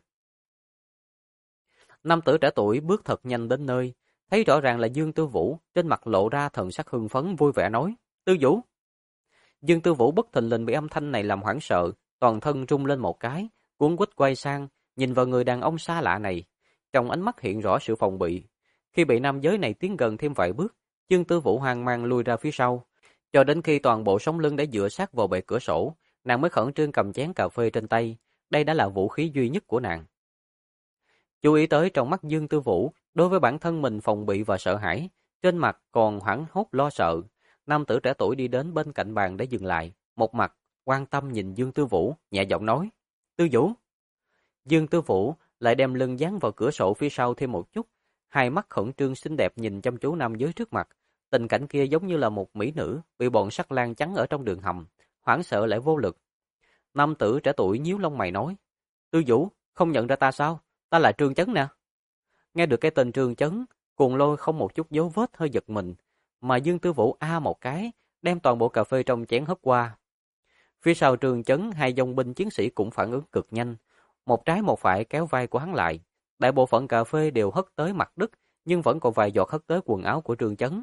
Nam tử trẻ tuổi bước thật nhanh đến nơi, thấy rõ ràng là Dương Tư Vũ, trên mặt lộ ra thần sắc hưng phấn vui vẻ nói: "Tư Vũ." Dương Tư Vũ bất thình lình bị âm thanh này làm hoảng sợ, toàn thân rung lên một cái, cuống quýt quay sang, nhìn vào người đàn ông xa lạ này, trong ánh mắt hiện rõ sự phòng bị. Khi bị nam giới này tiến gần thêm vài bước, Dương Tư Vũ hoang mang lui ra phía sau, cho đến khi toàn bộ sống lưng đã dựa sát vào bệ cửa sổ, nàng mới khẩn trương cầm chén cà phê trên tay, đây đã là vũ khí duy nhất của nàng. Chú ý tới trong mắt Dương Tư Vũ, đối với bản thân mình phòng bị và sợ hãi, trên mặt còn hoảng hốt lo sợ. Nam tử trẻ tuổi đi đến bên cạnh bàn để dừng lại, một mặt quan tâm nhìn Dương Tư Vũ, nhẹ giọng nói: "Tư Vũ." Dương Tư Vũ lại đem lưng dán vào cửa sổ phía sau thêm một chút, hai mắt khẩn trương xinh đẹp nhìn chăm chú nam giới trước mặt. Tình cảnh kia giống như là một mỹ nữ bị bọn sắt lang chắn ở trong đường hầm, hoảng sợ lại vô lực. Nam tử trẻ tuổi nhíu lông mày nói: "Tư Vũ, không nhận ra ta sao? Ta là Trương Chấn nè." Nghe được cái tên Trương Chấn, Cuồng Lôi không một chút dấu vết hơi giật mình, mà Dương Tư Vũ a một cái, đem toàn bộ cà phê trong chén hất qua. Phía sau Trương Chấn, hai dòng binh chiến sĩ cũng phản ứng cực nhanh, một trái một phải kéo vai của hắn lại. Đại bộ phận cà phê đều hất tới mặt đất, nhưng vẫn còn vài giọt hất tới quần áo của Trương Chấn.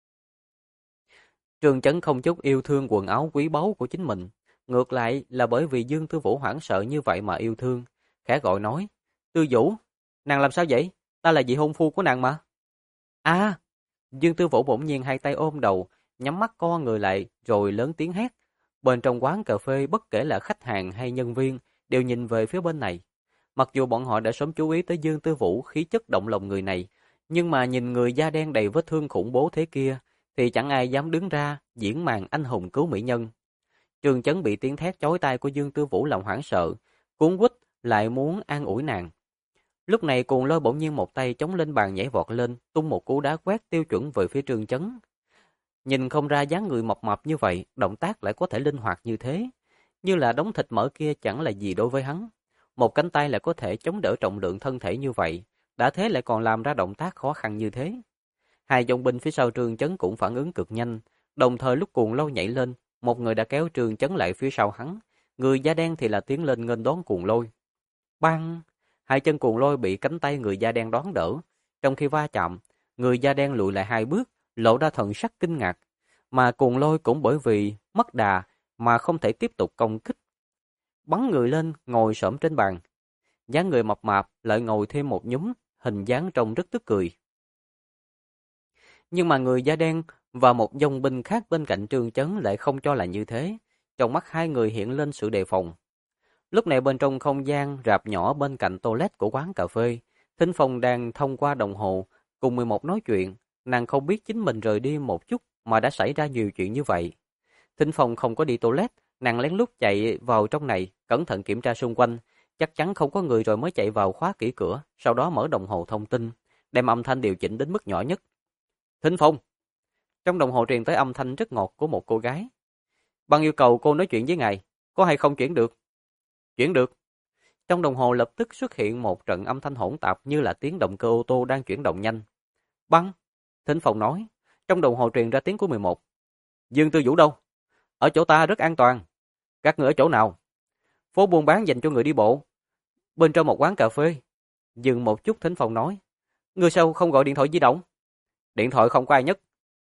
Trương Chấn không chút yêu thương quần áo quý báu của chính mình, ngược lại là bởi vì Dương Tư Vũ hoảng sợ như vậy mà yêu thương, khẽ gọi nói: "Tư Vũ, nàng làm sao vậy? Ta là vị hôn phu của nàng mà." "A!" Dương Tư Vũ bỗng nhiên hai tay ôm đầu, nhắm mắt co người lại rồi lớn tiếng hét. Bên trong quán cà phê bất kể là khách hàng hay nhân viên đều nhìn về phía bên này. Mặc dù bọn họ đã sớm chú ý tới Dương Tư Vũ khí chất động lòng người này, nhưng mà nhìn người da đen đầy vết thương khủng bố thế kia thì chẳng ai dám đứng ra diễn màn anh hùng cứu mỹ nhân. Trương Chấn bị tiếng thét chói tai của Dương Tư Vũ làm hoảng sợ, cuống quýt lại muốn an ủi nàng. Lúc này Cuồng Lôi bỗng nhiên một tay chống lên bàn nhảy vọt lên, tung một cú đá quét tiêu chuẩn về phía Trương Chấn. Nhìn không ra dáng người mập mạp như vậy, động tác lại có thể linh hoạt như thế, như là đống thịt mỡ kia chẳng là gì đối với hắn. Một cánh tay lại có thể chống đỡ trọng lượng thân thể như vậy, đã thế lại còn làm ra động tác khó khăn như thế. Hai dòng binh phía sau Trương Chấn cũng phản ứng cực nhanh, đồng thời lúc Cuồng Lôi nhảy lên, một người đã kéo Trương Chấn lại phía sau hắn, người da đen thì là tiến lên nghênh đón Cuồng Lôi. Bang! Hai chân Cuồng Lôi bị cánh tay người da đen đón đỡ, trong khi va chạm, người da đen lùi lại hai bước, lộ ra thần sắc kinh ngạc, mà Cuồng Lôi cũng bởi vì mất đà mà không thể tiếp tục công kích. Bắn người lên, ngồi xổm trên bàn. Dáng người mập mạp lại ngồi thêm một nhúm, hình dáng trông rất tức cười. Nhưng mà người da đen và một dòng binh khác bên cạnh Trương Chấn lại không cho là như thế. Trong mắt hai người hiện lên sự đề phòng. Lúc này bên trong không gian rạp nhỏ bên cạnh toilet của quán cà phê, Thính Phong đang thông qua đồng hồ cùng 11 nói chuyện. Nàng không biết chính mình rời đi một chút mà đã xảy ra nhiều chuyện như vậy. Thính Phong không có đi toilet, nàng lén lút chạy vào trong này, cẩn thận kiểm tra xung quanh, chắc chắn không có người rồi mới chạy vào khóa kỹ cửa, sau đó mở đồng hồ thông tin, đem âm thanh điều chỉnh đến mức nhỏ nhất. Thính Phong. Trong đồng hồ truyền tới âm thanh rất ngọt của một cô gái. Bằng yêu cầu cô nói chuyện với ngài, có hay không chuyển được? Chuyển được. Trong đồng hồ lập tức xuất hiện một trận âm thanh hỗn tạp như là tiếng động cơ ô tô đang chuyển động nhanh. Băng. Thính Phong nói. Trong đồng hồ truyền ra tiếng của 11. Dương Tư Vũ đâu? Ở chỗ ta rất an toàn. Các người ở chỗ nào? Phố buôn bán dành cho người đi bộ. Bên trong một quán cà phê. Dừng một chút Thính Phong nói. Người sao không gọi điện thoại di động? Điện thoại không có ai nhấc.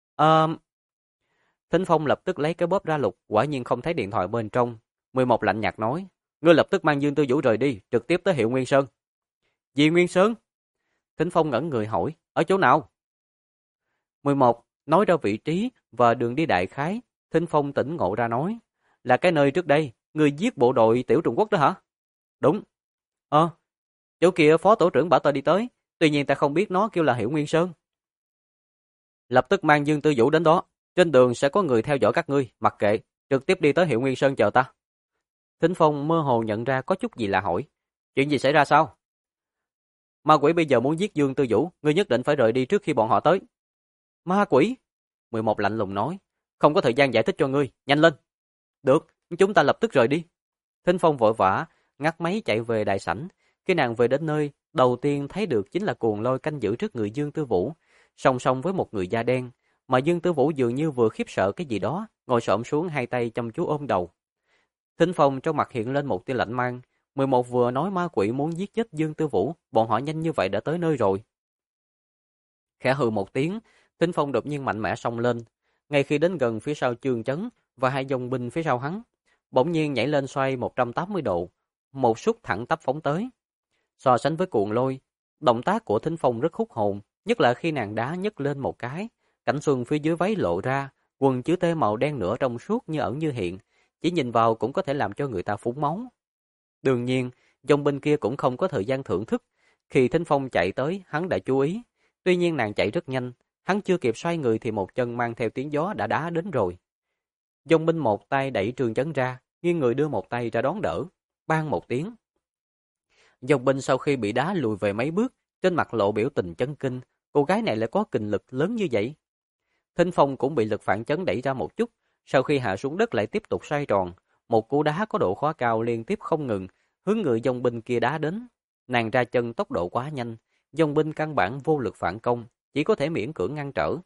Thính Phong lập tức lấy cái bóp ra lục, quả nhiên không thấy điện thoại bên trong. 11 lạnh nhạt nói. Ngươi lập tức mang Dương Tư Vũ rời đi, trực tiếp tới hiệu Nguyên Sơn. Gì Nguyên Sơn? Thính Phong ngẩn người hỏi. Ở chỗ nào? 11 nói ra vị trí và đường đi đại khái. Thính Phong tỉnh ngộ ra nói. Là cái nơi trước đây, người giết bộ đội Tiểu Trung Quốc đó hả? Đúng. Chỗ kia phó tổ trưởng bảo ta đi tới, tuy nhiên ta không biết nó kêu là hiệu Nguyên Sơn. Lập tức mang Dương Tư Vũ đến đó, trên đường sẽ có người theo dõi các ngươi, mặc kệ, trực tiếp đi tới hiệu Nguyên Sơn chờ ta. Thính Phong mơ hồ nhận ra có chút gì lạ hỏi. Chuyện gì xảy ra sao? Ma quỷ bây giờ muốn giết Dương Tư Vũ, ngươi nhất định phải rời đi trước khi bọn họ tới. Ma quỷ? 11 lạnh lùng nói. Không có thời gian giải thích cho ngươi, nhanh lên. Được, chúng ta lập tức rời đi. Thính Phong vội vã, ngắt máy chạy về đại sảnh. Khi nàng về đến nơi, đầu tiên thấy được chính là Cuồng Lôi canh giữ trước người Dương Tư Vũ, song song với một người da đen, mà Dương Tư Vũ dường như vừa khiếp sợ cái gì đó, ngồi xổm xuống hai tay chăm chú ôm đầu. Thính Phong trong mặt hiện lên một tia lạnh mang. 11 vừa nói ma quỷ muốn giết chết Dương Tư Vũ, bọn họ nhanh như vậy đã tới nơi rồi. Khẽ hừ một tiếng, Thính Phong đột nhiên mạnh mẽ xông lên. Ngay khi đến gần phía sau Trương Chấn và hai dòng binh phía sau hắn, bỗng nhiên nhảy lên xoay 180 độ, một sút thẳng tắp phóng tới. So sánh với Cuồng Lôi, động tác của Thính Phong rất hút hồn, nhất là khi nàng đá nhấc lên một cái, cảnh xuân phía dưới váy lộ ra, quần chữ T màu đen nửa trong suốt như ẩn như hiện, chỉ nhìn vào cũng có thể làm cho người ta phúng máu. Đương nhiên, dòng binh kia cũng không có thời gian thưởng thức. Khi Thính Phong chạy tới, hắn đã chú ý. Tuy nhiên nàng chạy rất nhanh, hắn chưa kịp xoay người thì một chân mang theo tiếng gió đã đá đến rồi. Dòng binh một tay đẩy Trương Chấn ra, nghiêng người đưa một tay ra đón đỡ. Bang một tiếng. Dòng binh sau khi bị đá lùi về mấy bước, trên mặt lộ biểu tình chấn kinh. Cô gái này lại có kình lực lớn như vậy. Thính Phong cũng bị lực phản chấn đẩy ra một chút. Sau khi hạ xuống đất lại tiếp tục xoay tròn. Một cú đá có độ khóa cao liên tiếp không ngừng, hướng người dòng binh kia đá đến. Nàng ra chân tốc độ quá nhanh, dòng binh căn bản vô lực phản công, chỉ có thể miễn cưỡng ngăn trở.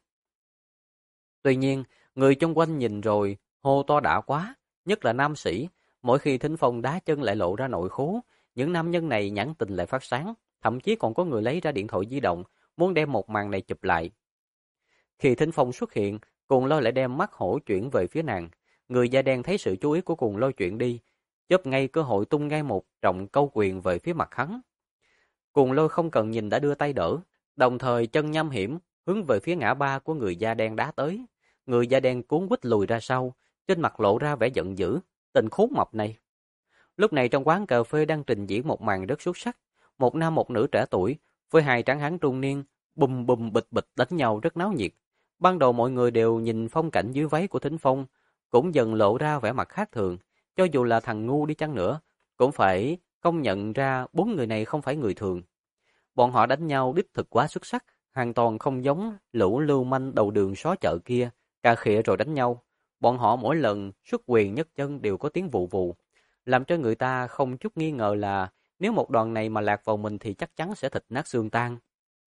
Tuy nhiên, người chung quanh nhìn rồi, hô to đã quá, nhất là nam sĩ. Mỗi khi Thính Phong đá chân lại lộ ra nội khố, những nam nhân này nhãn tình lại phát sáng, thậm chí còn có người lấy ra điện thoại di động, muốn đem một màn này chụp lại. Khi Thính Phong xuất hiện, Cuồng Lôi lại đem mắt hổ chuyển về phía nàng. Người da đen thấy sự chú ý của Cuồng Lôi chuyển đi, chớp ngay cơ hội tung ngay một trọng câu quyền về phía mặt hắn. Cuồng Lôi không cần nhìn đã đưa tay đỡ, đồng thời chân nham hiểm hướng về phía ngã ba của người da đen đá tới. Người da đen cuốn quýt lùi ra sau, trên mặt lộ ra vẻ giận dữ, tên khốn mập này. Lúc này trong quán cà phê đang trình diễn một màn rất xuất sắc, một nam một nữ trẻ tuổi với hai tráng hán trung niên bùm bùm bịch bịch đánh nhau rất náo nhiệt. Ban đầu mọi người đều nhìn phong cảnh dưới váy của Thính Phong, cũng dần lộ ra vẻ mặt khác thường, cho dù là thằng ngu đi chăng nữa, cũng phải công nhận ra bốn người này không phải người thường. Bọn họ đánh nhau đích thực quá xuất sắc, hoàn toàn không giống lũ lưu manh đầu đường xó chợ kia, cà khịa rồi đánh nhau. Bọn họ mỗi lần xuất quyền nhất chân đều có tiếng vù vù, làm cho người ta không chút nghi ngờ là nếu một đòn này mà lạc vào mình thì chắc chắn sẽ thịt nát xương tan.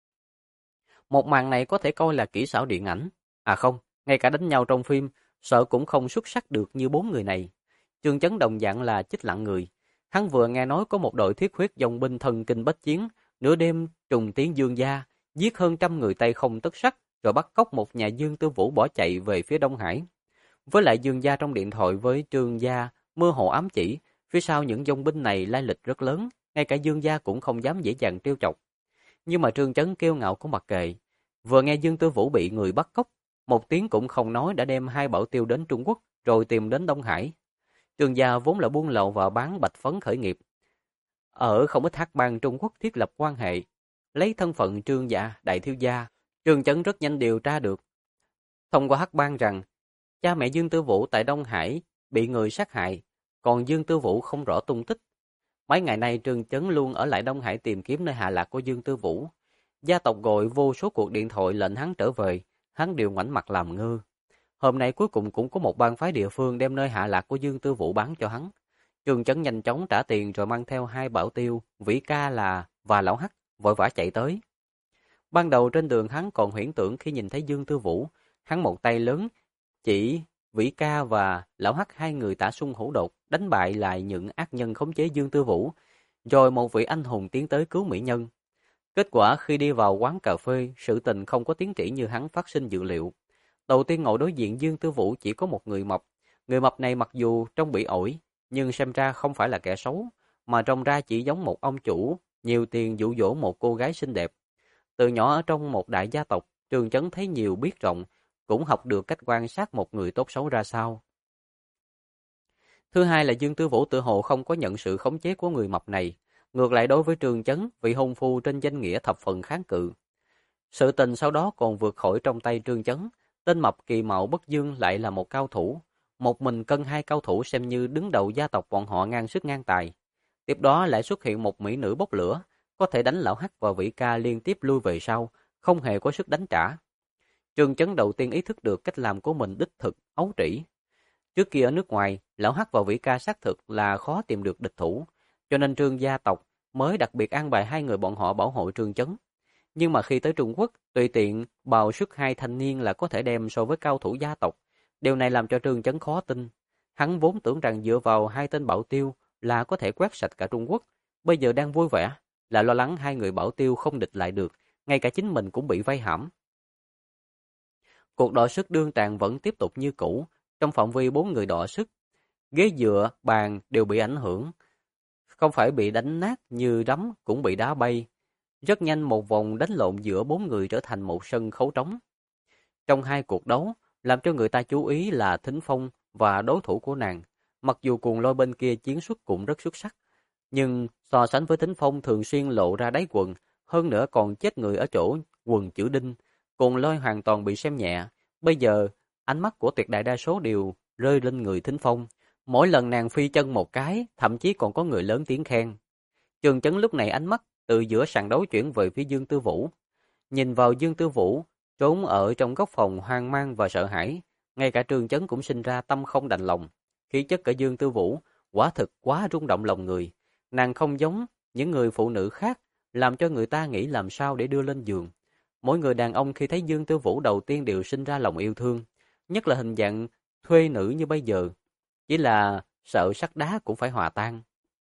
Một màn này có thể coi là kỹ xảo điện ảnh. À không, ngay cả đánh nhau trong phim, sợ cũng không xuất sắc được như bốn người này. Trương Chấn đồng dạng là chết lặng người. Hắn vừa nghe nói có một đội thiết huyết dòng binh thần kinh bách chiến, nửa đêm trùng tiến Dương gia, giết hơn 100 người tay không tất sắt, rồi bắt cóc một nhà Dương Tư Vũ bỏ chạy về phía Đông Hải. Với lại Dương gia trong điện thoại với Trương gia, mơ hồ ám chỉ, phía sau những dòng binh này lai lịch rất lớn, ngay cả Dương gia cũng không dám dễ dàng trêu chọc. Nhưng mà Trương Chấn kiêu ngạo cũng mặc kệ. Vừa nghe Dương Tư Vũ bị người bắt cóc, một tiếng cũng không nói đã đem 2 bảo tiêu đến Trung Quốc, rồi tìm đến Đông Hải. Trương gia vốn là buôn lậu và bán bạch phấn khởi nghiệp. Ở không ít hắc bang Trung Quốc thiết lập quan hệ, lấy thân phận Trương gia, đại thiếu gia, Trương Chấn rất nhanh điều tra được. Thông qua hắc bang rằng, cha mẹ Dương Tư Vũ tại Đông Hải bị người sát hại, còn Dương Tư Vũ không rõ tung tích. Mấy ngày nay Trương Chấn luôn ở lại Đông Hải tìm kiếm nơi hạ lạc của Dương Tư Vũ. Gia tộc gọi vô số cuộc điện thoại lệnh hắn trở về, hắn đều ngoảnh mặt làm ngơ. Hôm nay cuối cùng cũng có một bang phái địa phương đem nơi hạ lạc của Dương Tư Vũ bán cho hắn. Trương Chấn nhanh chóng trả tiền rồi mang theo 2 bảo tiêu, Vĩ Ca và Lão Hắc, vội vã chạy tới. Ban đầu trên đường hắn còn huyễn tưởng khi nhìn thấy Dương Tư Vũ, hắn một tay lớn chỉ Vĩ Ca và Lão Hắc, 2 người tả sung hữu đột đánh bại lại những ác nhân khống chế Dương Tư Vũ, rồi một vị anh hùng tiến tới cứu mỹ nhân. Kết quả khi đi vào quán cà phê, sự tình không có tiến triển như hắn phát sinh dự liệu. Đầu tiên ngồi đối diện Dương Tư Vũ chỉ có một người mập. Người mập này mặc dù trông bị ổi, nhưng xem ra không phải là kẻ xấu, mà trông ra chỉ giống một ông chủ, nhiều tiền dụ dỗ một cô gái xinh đẹp. Từ nhỏ ở trong một đại gia tộc, Trương Chấn thấy nhiều biết rộng, cũng học được cách quan sát một người tốt xấu ra sao. Thứ hai là Dương Tư Vũ tự hồ không có nhận sự khống chế của người mập này. Ngược lại đối với Trương Chấn, vị hôn phu trên danh nghĩa thập phần kháng cự. Sự tình sau đó còn vượt khỏi trong tay Trương Chấn, tên mập kỳ mạo bất dương lại là một cao thủ. Một mình cân 2 cao thủ xem như đứng đầu gia tộc bọn họ ngang sức ngang tài. Tiếp đó lại xuất hiện một mỹ nữ bốc lửa, có thể đánh Lão Hắc và Vĩ Ca liên tiếp lui về sau, không hề có sức đánh trả. Trương Chấn đầu tiên ý thức được cách làm của mình đích thực, ấu trĩ. Trước kia ở nước ngoài, Lão Hắc và Vĩ Ca xác thực là khó tìm được địch thủ, cho nên Trương gia tộc mới đặc biệt an bài 2 người bọn họ bảo hộ Trương Chấn. Nhưng mà khi tới Trung Quốc, tùy tiện bào xuất 2 thanh niên là có thể đem so với cao thủ gia tộc. Điều này làm cho Trương Chấn khó tin. Hắn vốn tưởng rằng dựa vào 2 tên bảo tiêu là có thể quét sạch cả Trung Quốc. Bây giờ đang vui vẻ, là lo lắng 2 người bảo tiêu không địch lại được, ngay cả chính mình cũng bị vây hãm. Cuộc đọ sức đương tràng vẫn tiếp tục như cũ, trong phạm vi 4 người đọ sức. Ghế dựa, bàn đều bị ảnh hưởng. Không phải bị đánh nát như đấm cũng bị đá bay. Rất nhanh một vòng đánh lộn giữa 4 người trở thành một sân khấu trống. Trong 2 cuộc đấu, làm cho người ta chú ý là Thính Phong và đối thủ của nàng. Mặc dù Cuồng Lôi bên kia chiến xuất cũng rất xuất sắc, Nhưng so sánh với Thính Phong thường xuyên lộ ra đáy quần, hơn nữa còn chết người ở chỗ quần chữ đinh, Cuồng Lôi hoàn toàn bị xem nhẹ. Bây giờ, ánh mắt của tuyệt đại đa số đều rơi lên người Thính Phong. Mỗi lần nàng phi chân một cái, thậm chí còn có người lớn tiếng khen. Trường Chấn lúc này ánh mắt từ giữa sàn đấu chuyển về phía Dương Tư Vũ. Nhìn vào Dương Tư Vũ, trốn ở trong góc phòng hoang mang và sợ hãi. Ngay cả Trường Chấn cũng sinh ra tâm không đành lòng. Khí chất cả Dương Tư Vũ quả thực quá rung động lòng người. Nàng không giống những người phụ nữ khác, làm cho người ta nghĩ làm sao để đưa lên giường. Mỗi người đàn ông khi thấy Dương Tư Vũ đầu tiên đều sinh ra lòng yêu thương, nhất là hình dạng thuê nữ như bây giờ. Chỉ là sợ sắt đá cũng phải hòa tan.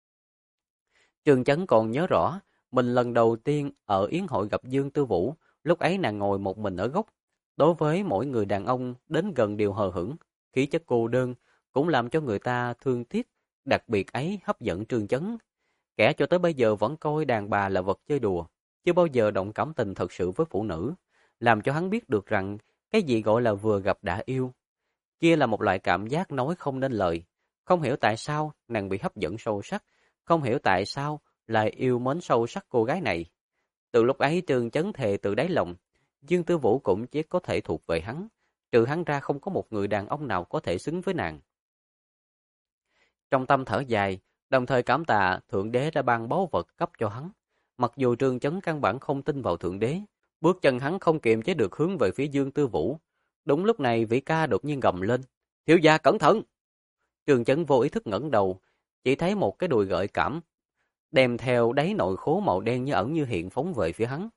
Trường Chấn còn nhớ rõ, mình lần đầu tiên ở yến hội gặp Dương Tư Vũ, lúc ấy nàng ngồi một mình ở góc. Đối với mỗi người đàn ông đến gần đều hờ hững, khí chất cô đơn cũng làm cho người ta thương tiếc, đặc biệt ấy hấp dẫn Trường Chấn. Kẻ cho tới bây giờ vẫn coi đàn bà là vật chơi đùa, chưa bao giờ động cảm tình thật sự với phụ nữ, làm cho hắn biết được rằng cái gì gọi là vừa gặp đã yêu. Kia là một loại cảm giác nói không nên lời. Không hiểu tại sao nàng bị hấp dẫn sâu sắc, không hiểu tại sao lại yêu mến sâu sắc cô gái này. Từ lúc ấy Trường Chấn thề từ đáy lòng, Dương Tư Vũ cũng chỉ có thể thuộc về hắn, trừ hắn ra không có một người đàn ông nào có thể xứng với nàng. Trong tâm thở dài, đồng thời cảm tạ Thượng Đế đã ban báu vật cấp cho hắn. Mặc dù Trường Chấn căn bản không tin vào Thượng Đế, bước chân hắn không kiềm chế được hướng về phía Dương Tư Vũ. Đúng lúc này Vĩ Ca đột nhiên gầm lên, thiếu gia cẩn thận! Trường Chấn vô ý thức ngẩng đầu, chỉ thấy một cái đùi gợi cảm, đem theo đáy nội khố màu đen như ẩn như hiện phóng về phía hắn.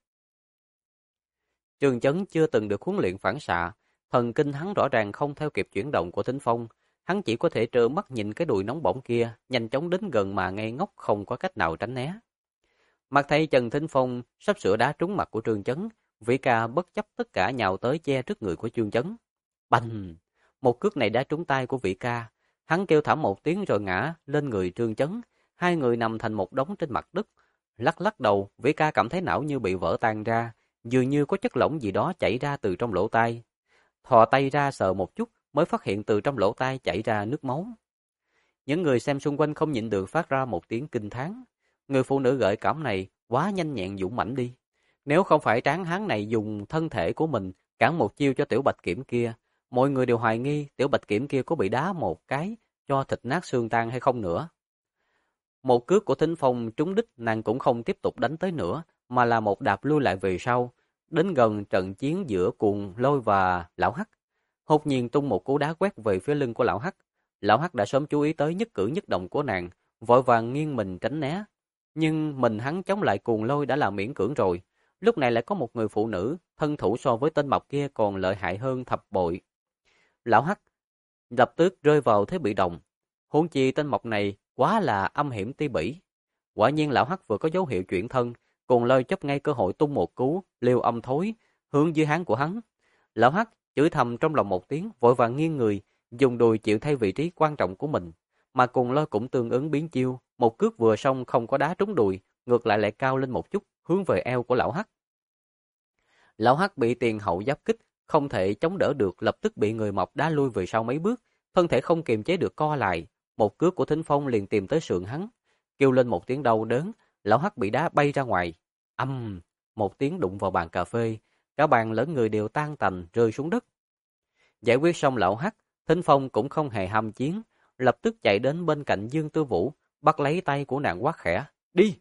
Trường Chấn chưa từng được huấn luyện phản xạ, thần kinh hắn rõ ràng không theo kịp chuyển động của Thính Phong, hắn chỉ có thể trơ mắt nhìn cái đùi nóng bỏng kia, nhanh chóng đến gần mà ngây ngốc không có cách nào tránh né. Mặt thấy Trần Thính Phong sắp sửa đá trúng mặt của Trường Chấn, Vĩ Ca bất chấp tất cả nhào tới che trước người của Trường Chấn. Bành! Một cước này đá trúng tay của Vĩ Ca, hắn kêu thảm một tiếng rồi ngã lên người Trường Chấn, hai người nằm thành một đống trên mặt đất. Lắc lắc đầu, Vĩ Ca cảm thấy não như bị vỡ tan ra, dường như có chất lỏng gì đó chảy ra từ trong lỗ tai. Thò tay ra sờ một chút mới phát hiện từ trong lỗ tai chảy ra nước máu. Những người xem xung quanh không nhịn được phát ra một tiếng kinh thán. Người phụ nữ gợi cảm này quá nhanh nhẹn dũng mãnh đi. Nếu không phải tráng hán này dùng thân thể của mình cản một chiêu cho Tiểu Bạch Kiểm kia, mọi người đều hoài nghi Tiểu Bạch Kiểm kia có bị đá một cái cho thịt nát xương tan hay không nữa. Một cước của Thính Phong trúng đích, nàng cũng không tiếp tục đánh tới nữa, mà là một đạp lui lại về sau, đến gần trận chiến giữa Cuồng Lôi và Lão Hắc. Hốt nhiên tung một cú đá quét về phía lưng của Lão Hắc. Lão Hắc đã sớm chú ý tới nhất cử nhất động của nàng, vội vàng nghiêng mình tránh né. Nhưng mình hắn chống lại Cuồng Lôi đã là miễn cưỡng rồi. Lúc này lại có một người phụ nữ, thân thủ so với tên mập kia còn lợi hại hơn thập bội. Lão Hắc lập tức rơi vào thế bị động. Huống chi tên mập này quá là âm hiểm ti bỉ. Quả nhiên Lão Hắc vừa có dấu hiệu chuyển thân, Cuồng Lôi chấp ngay cơ hội tung một cú liều âm thối hướng dưới háng của hắn. Lão Hắc chửi thầm trong lòng một tiếng, vội vàng nghiêng người, dùng đùi chịu thay vị trí quan trọng của mình, mà Cuồng Lôi cũng tương ứng biến chiêu, một cước vừa xong không có đá trúng đùi, ngược lại lại cao lên một chút, hướng về eo của Lão Hắc. Lão Hắc bị tiền hậu giáp kích, không thể chống đỡ được, lập tức bị người mập đá lui về sau mấy bước, thân thể không kiềm chế được co lại, một cước của Thính Phong liền tìm tới sườn hắn, kêu lên một tiếng đau đớn, Lão Hắc bị đá bay ra ngoài. Một tiếng đụng vào bàn cà phê, cả bàn lẫn người đều tan tành rơi xuống đất. Giải quyết xong Lão Hắc, Thính Phong cũng không hề ham chiến, lập tức chạy đến bên cạnh Dương Tư Vũ, bắt lấy tay của nàng quát khẽ, đi!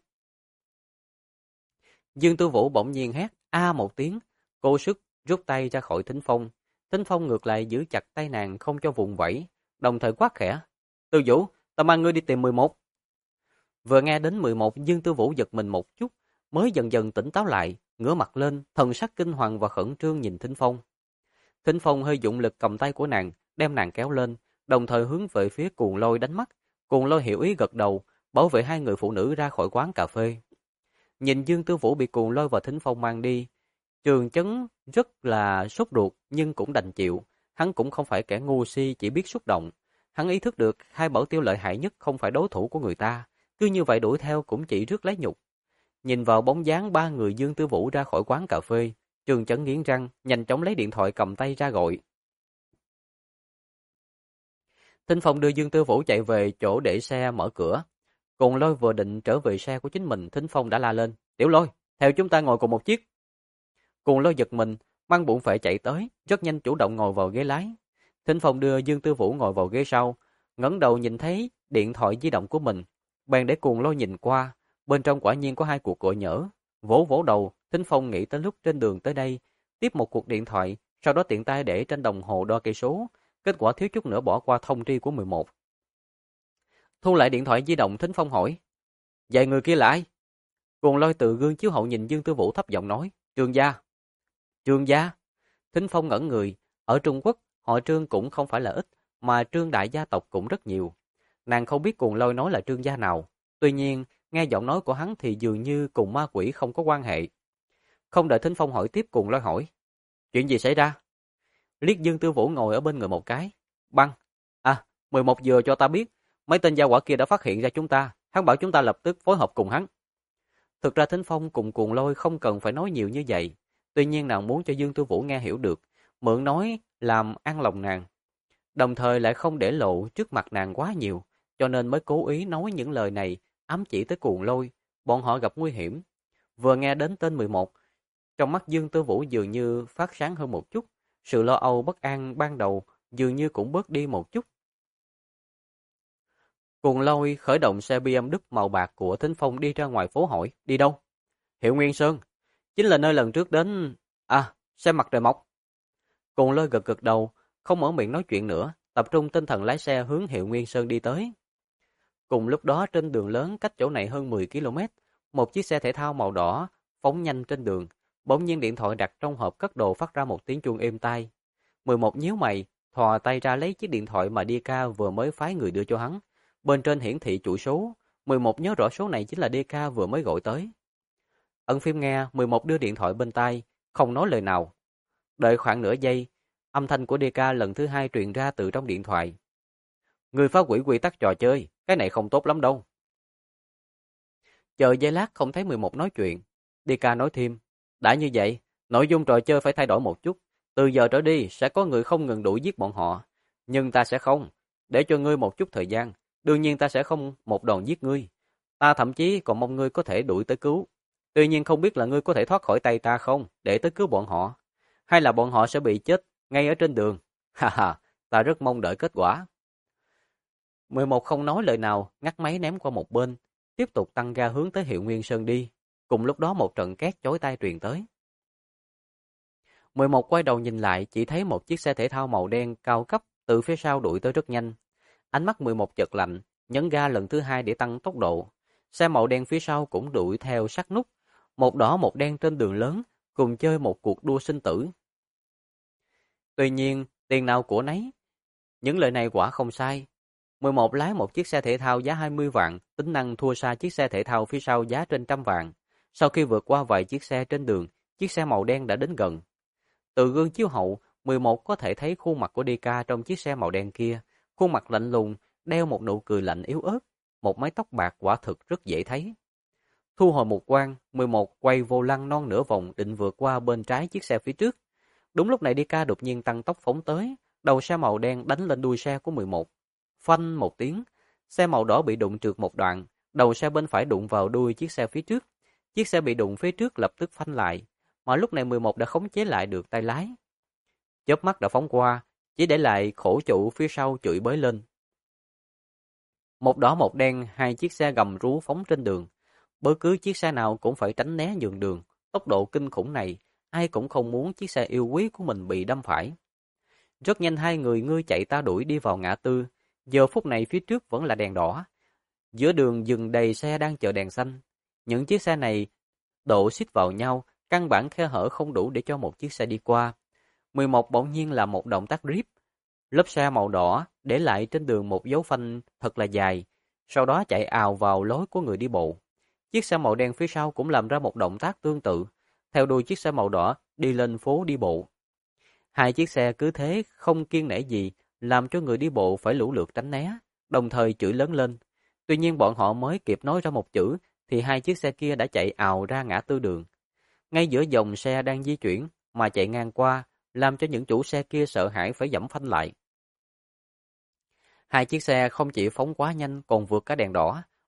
Dương Tư Vũ bỗng nhiên hét a một tiếng, cố sức rút tay ra khỏi Thính Phong. Thính Phong ngược lại giữ chặt tay nàng không cho vùng vẫy, đồng thời quát khẽ, Tư Vũ, ta mang ngươi đi tìm 11. Vừa nghe đến 11, Dương Tư Vũ giật mình một chút, mới dần dần tỉnh táo lại, ngửa mặt lên, thần sắc kinh hoàng và khẩn trương nhìn Thính Phong. Thính Phong hơi dụng lực cầm tay của nàng, đem nàng kéo lên, đồng thời hướng về phía Cuồng Lôi đánh mắt. Cuồng Lôi hiểu ý gật đầu, bảo vệ hai người phụ nữ ra khỏi quán cà phê. Nhìn Dương Tư Vũ bị Cuồng Lôi và Thính Phong mang đi, Trường Chấn rất là sốt ruột nhưng cũng đành chịu. Hắn cũng không phải kẻ ngu si chỉ biết xúc động. Hắn ý thức được hai bảo tiêu lợi hại nhất không phải đối thủ của người ta, cứ như vậy đuổi theo cũng chỉ rước lấy nhục. Nhìn vào bóng dáng ba người Dương Tư Vũ ra khỏi quán cà phê, Trường Chấn nghiến răng, nhanh chóng lấy điện thoại cầm tay ra gọi. Thính Phong đưa Dương Tư Vũ chạy về chỗ để xe mở cửa. Cùng Lôi vừa định trở về xe của chính mình, Thính Phong đã la lên, Tiểu Lôi, theo chúng ta ngồi cùng một chiếc. Cùng Lôi giật mình, mang bụng phệ chạy tới, rất nhanh chủ động ngồi vào ghế lái. Thính Phong đưa Dương Tư Vũ ngồi vào ghế sau, ngẩng đầu nhìn thấy điện thoại di động của mình, bèn để Cuồng Lôi nhìn qua, bên trong quả nhiên có 2 cuộc gọi nhỡ. Vỗ vỗ đầu, Thính Phong nghĩ tới lúc trên đường tới đây, tiếp một cuộc điện thoại, sau đó tiện tay để trên đồng hồ đo cây số, kết quả thiếu chút nữa bỏ qua thông tri của 11. Thu lại điện thoại di động, Thính Phong hỏi, vậy người kia là ai? Cuồng Lôi từ gương chiếu hậu nhìn Dương Tư Vũ thấp giọng nói, Trương gia. Trương gia? Thính Phong ngẩn người, ở Trung Quốc, họ Trương cũng không phải là ít, mà Trương đại gia tộc cũng rất nhiều. Nàng không biết Cuồng Lôi nói là Trương gia nào, tuy nhiên, nghe giọng nói của hắn thì dường như cùng ma quỷ không có quan hệ. Không đợi Thính Phong hỏi tiếp, Cuồng Lôi hỏi, chuyện gì xảy ra? Liếc Dương Tư Vũ ngồi ở bên người một cái, băng, 11 giờ cho ta biết, mấy tên gia hỏa kia đã phát hiện ra chúng ta, hắn bảo chúng ta lập tức phối hợp cùng hắn. Thực ra Thính Phong cùng Cuồng Lôi không cần phải nói nhiều như vậy, tuy nhiên nàng muốn cho Dương Tư Vũ nghe hiểu được, mượn nói làm an lòng nàng, đồng thời lại không để lộ trước mặt nàng quá nhiều, cho nên mới cố ý nói những lời này, ám chỉ tới Cuồng Lôi, bọn họ gặp nguy hiểm. Vừa nghe đến tên 11, trong mắt Dương Tư Vũ dường như phát sáng hơn một chút, sự lo âu bất an ban đầu dường như cũng bớt đi một chút. Cuồng Lôi khởi động xe BMW màu bạc của Thính Phong đi ra ngoài phố hỏi, đi đâu? Hiệu Nguyên Sơn, chính là nơi lần trước đến... xem mặt trời mọc. Cuồng Lôi gật gật đầu, không mở miệng nói chuyện nữa, tập trung tinh thần lái xe hướng Hiệu Nguyên Sơn đi tới. Cùng lúc đó trên đường lớn cách chỗ này hơn 10 km, một chiếc xe thể thao màu đỏ phóng nhanh trên đường, bỗng nhiên điện thoại đặt trong hộp cất đồ phát ra một tiếng chuông êm tai. 11 nhíu mày, thò tay ra lấy chiếc điện thoại mà DK vừa mới phái người đưa cho hắn. Bên trên hiển thị chuỗi số, 11 nhớ rõ số này chính là DK vừa mới gọi tới. Ấn phím nghe, 11 đưa điện thoại bên tai, không nói lời nào. Đợi khoảng nửa giây, âm thanh của DK lần thứ 2 truyền ra từ trong điện thoại. Người phá hủy quy tắc trò chơi, cái này không tốt lắm đâu. Chờ giây lát không thấy 11 nói chuyện, DK nói thêm, đã như vậy, nội dung trò chơi phải thay đổi một chút, từ giờ trở đi sẽ có người không ngừng đuổi giết bọn họ, nhưng ta sẽ không, để cho ngươi một chút thời gian, đương nhiên ta sẽ không một đòn giết ngươi, ta thậm chí còn mong ngươi có thể đuổi tới cứu, tuy nhiên không biết là ngươi có thể thoát khỏi tay ta không, để tới cứu bọn họ, hay là bọn họ sẽ bị chết ngay ở trên đường, ha ha, ta rất mong đợi kết quả. 11 không nói lời nào, ngắt máy ném qua một bên, tiếp tục tăng ga hướng tới Hiệu Nguyên Sơn đi. Cùng lúc đó một trận két chói tai truyền tới. 11 quay đầu nhìn lại, chỉ thấy một chiếc xe thể thao màu đen cao cấp từ phía sau đuổi tới rất nhanh. Ánh mắt 11 chợt lạnh, nhấn ga lần thứ 2 để tăng tốc độ. Xe màu đen phía sau cũng đuổi theo sát nút, một đỏ một đen trên đường lớn, cùng chơi một cuộc đua sinh tử. Tuy nhiên, tiền nào của nấy. Những lời này quả không sai. 11 lái một chiếc xe thể thao giá 20 vạn, tính năng thua xa chiếc xe thể thao phía sau giá trên 100 vạn. Sau khi vượt qua vài chiếc xe trên đường, chiếc xe màu đen đã đến gần. Từ gương chiếu hậu, 11 có thể thấy khuôn mặt của DK trong chiếc xe màu đen kia, khuôn mặt lạnh lùng, đeo một nụ cười lạnh yếu ớt, một mái tóc bạc quả thực rất dễ thấy. Thu hồi mục quang, 11 quay vô lăng non nửa vòng định vượt qua bên trái chiếc xe phía trước. Đúng lúc này DK đột nhiên tăng tốc phóng tới, đầu xe màu đen đánh lên đuôi xe của 11. Phanh một tiếng, xe màu đỏ bị đụng trượt một đoạn, đầu xe bên phải đụng vào đuôi chiếc xe phía trước. Chiếc xe bị đụng phía trước lập tức phanh lại, mà lúc này 11 đã khống chế lại được tay lái. Chớp mắt đã phóng qua, chỉ để lại khổ chủ phía sau chửi bới lên. Một đỏ một đen, hai chiếc xe gầm rú phóng trên đường. Bất cứ chiếc xe nào cũng phải tránh né nhường đường. Tốc độ kinh khủng này, ai cũng không muốn chiếc xe yêu quý của mình bị đâm phải. Rất nhanh hai người ngươi chạy ta đuổi đi vào ngã tư. Giờ phút này phía trước vẫn là đèn đỏ. Giữa đường dừng đầy xe đang chờ đèn xanh. Những chiếc xe này độ xít vào nhau, căn bản khe hở không đủ để cho một chiếc xe đi qua. 11 bỗng nhiên là một động tác grip. Lớp xe màu đỏ để lại trên đường một dấu phanh thật là dài, sau đó chạy ào vào lối của người đi bộ. Chiếc xe màu đen phía sau cũng làm ra một động tác tương tự, theo đuôi chiếc xe màu đỏ đi lên phố đi bộ. Hai chiếc xe cứ thế không kiêng nể gì, làm cho người đi bộ phải lũ lượt tránh né, đồng thời chửi lớn lên. Tuy nhiên bọn họ mới kịp nói ra một chữ, thì hai chiếc xe kia đã chạy ào ra ngã tư đường. Ngay giữa dòng xe đang di chuyển mà chạy ngang qua, làm cho những chủ xe kia sợ hãi phải giẫm phanh lại. Hai chiếc xe không chỉ phóng quá nhanh còn vượt cả đèn đỏ,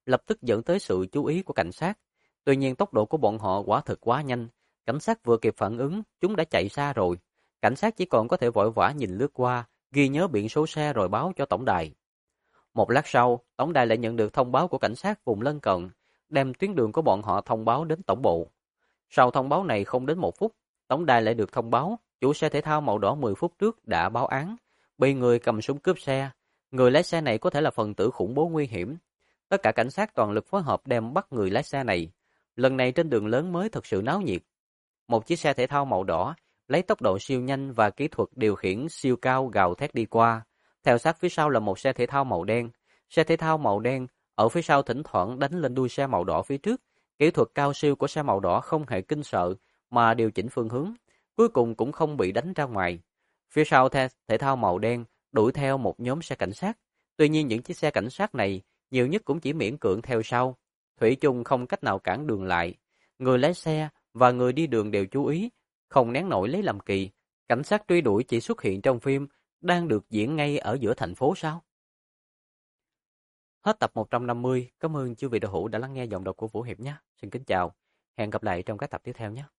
lập tức dẫn tới sự chú ý của cảnh sát. Tuy nhiên tốc độ của bọn họ quả thực quá nhanh, cảnh sát vừa kịp phản ứng, chúng đã chạy xa rồi. Cảnh sát chỉ còn có thể vội vã nhìn lướt qua, ghi nhớ biển số xe rồi báo cho tổng đài. Một lát sau, tổng đài lại nhận được thông báo của cảnh sát vùng lân cận, đem tuyến đường của bọn họ thông báo đến tổng bộ. Sau thông báo này không đến 1 phút, tổng đài lại được thông báo, chủ xe thể thao màu đỏ 10 phút trước đã báo án, bị người cầm súng cướp xe. Người lái xe này có thể là phần tử khủng bố nguy hiểm. Tất cả cảnh sát toàn lực phối hợp đem bắt người lái xe này. Lần này trên đường lớn mới thật sự náo nhiệt. Một chiếc xe thể thao màu đỏ, lấy tốc độ siêu nhanh và kỹ thuật điều khiển siêu cao gào thét đi qua. Theo sát phía sau là một xe thể thao màu đen. Xe thể thao màu đen ở phía sau thỉnh thoảng đánh lên đuôi xe màu đỏ phía trước. Kỹ thuật cao siêu của xe màu đỏ không hề kinh sợ mà điều chỉnh phương hướng, cuối cùng cũng không bị đánh ra ngoài. Phía sau thể thao màu đen đuổi theo một nhóm xe cảnh sát. Tuy nhiên những chiếc xe cảnh sát này nhiều nhất cũng chỉ miễn cưỡng theo sau. Thủy chung không cách nào cản đường lại. Người lái xe và người đi đường đều chú ý, không nén nổi lấy làm kỳ. Cảnh sát truy đuổi chỉ xuất hiện trong phim, đang được diễn ngay ở giữa thành phố sao? Hết tập 150. Cảm ơn chư vị đạo hữu đã lắng nghe giọng đọc của Vũ Hiệp nhé. Xin kính chào. Hẹn gặp lại trong các tập tiếp theo nhé.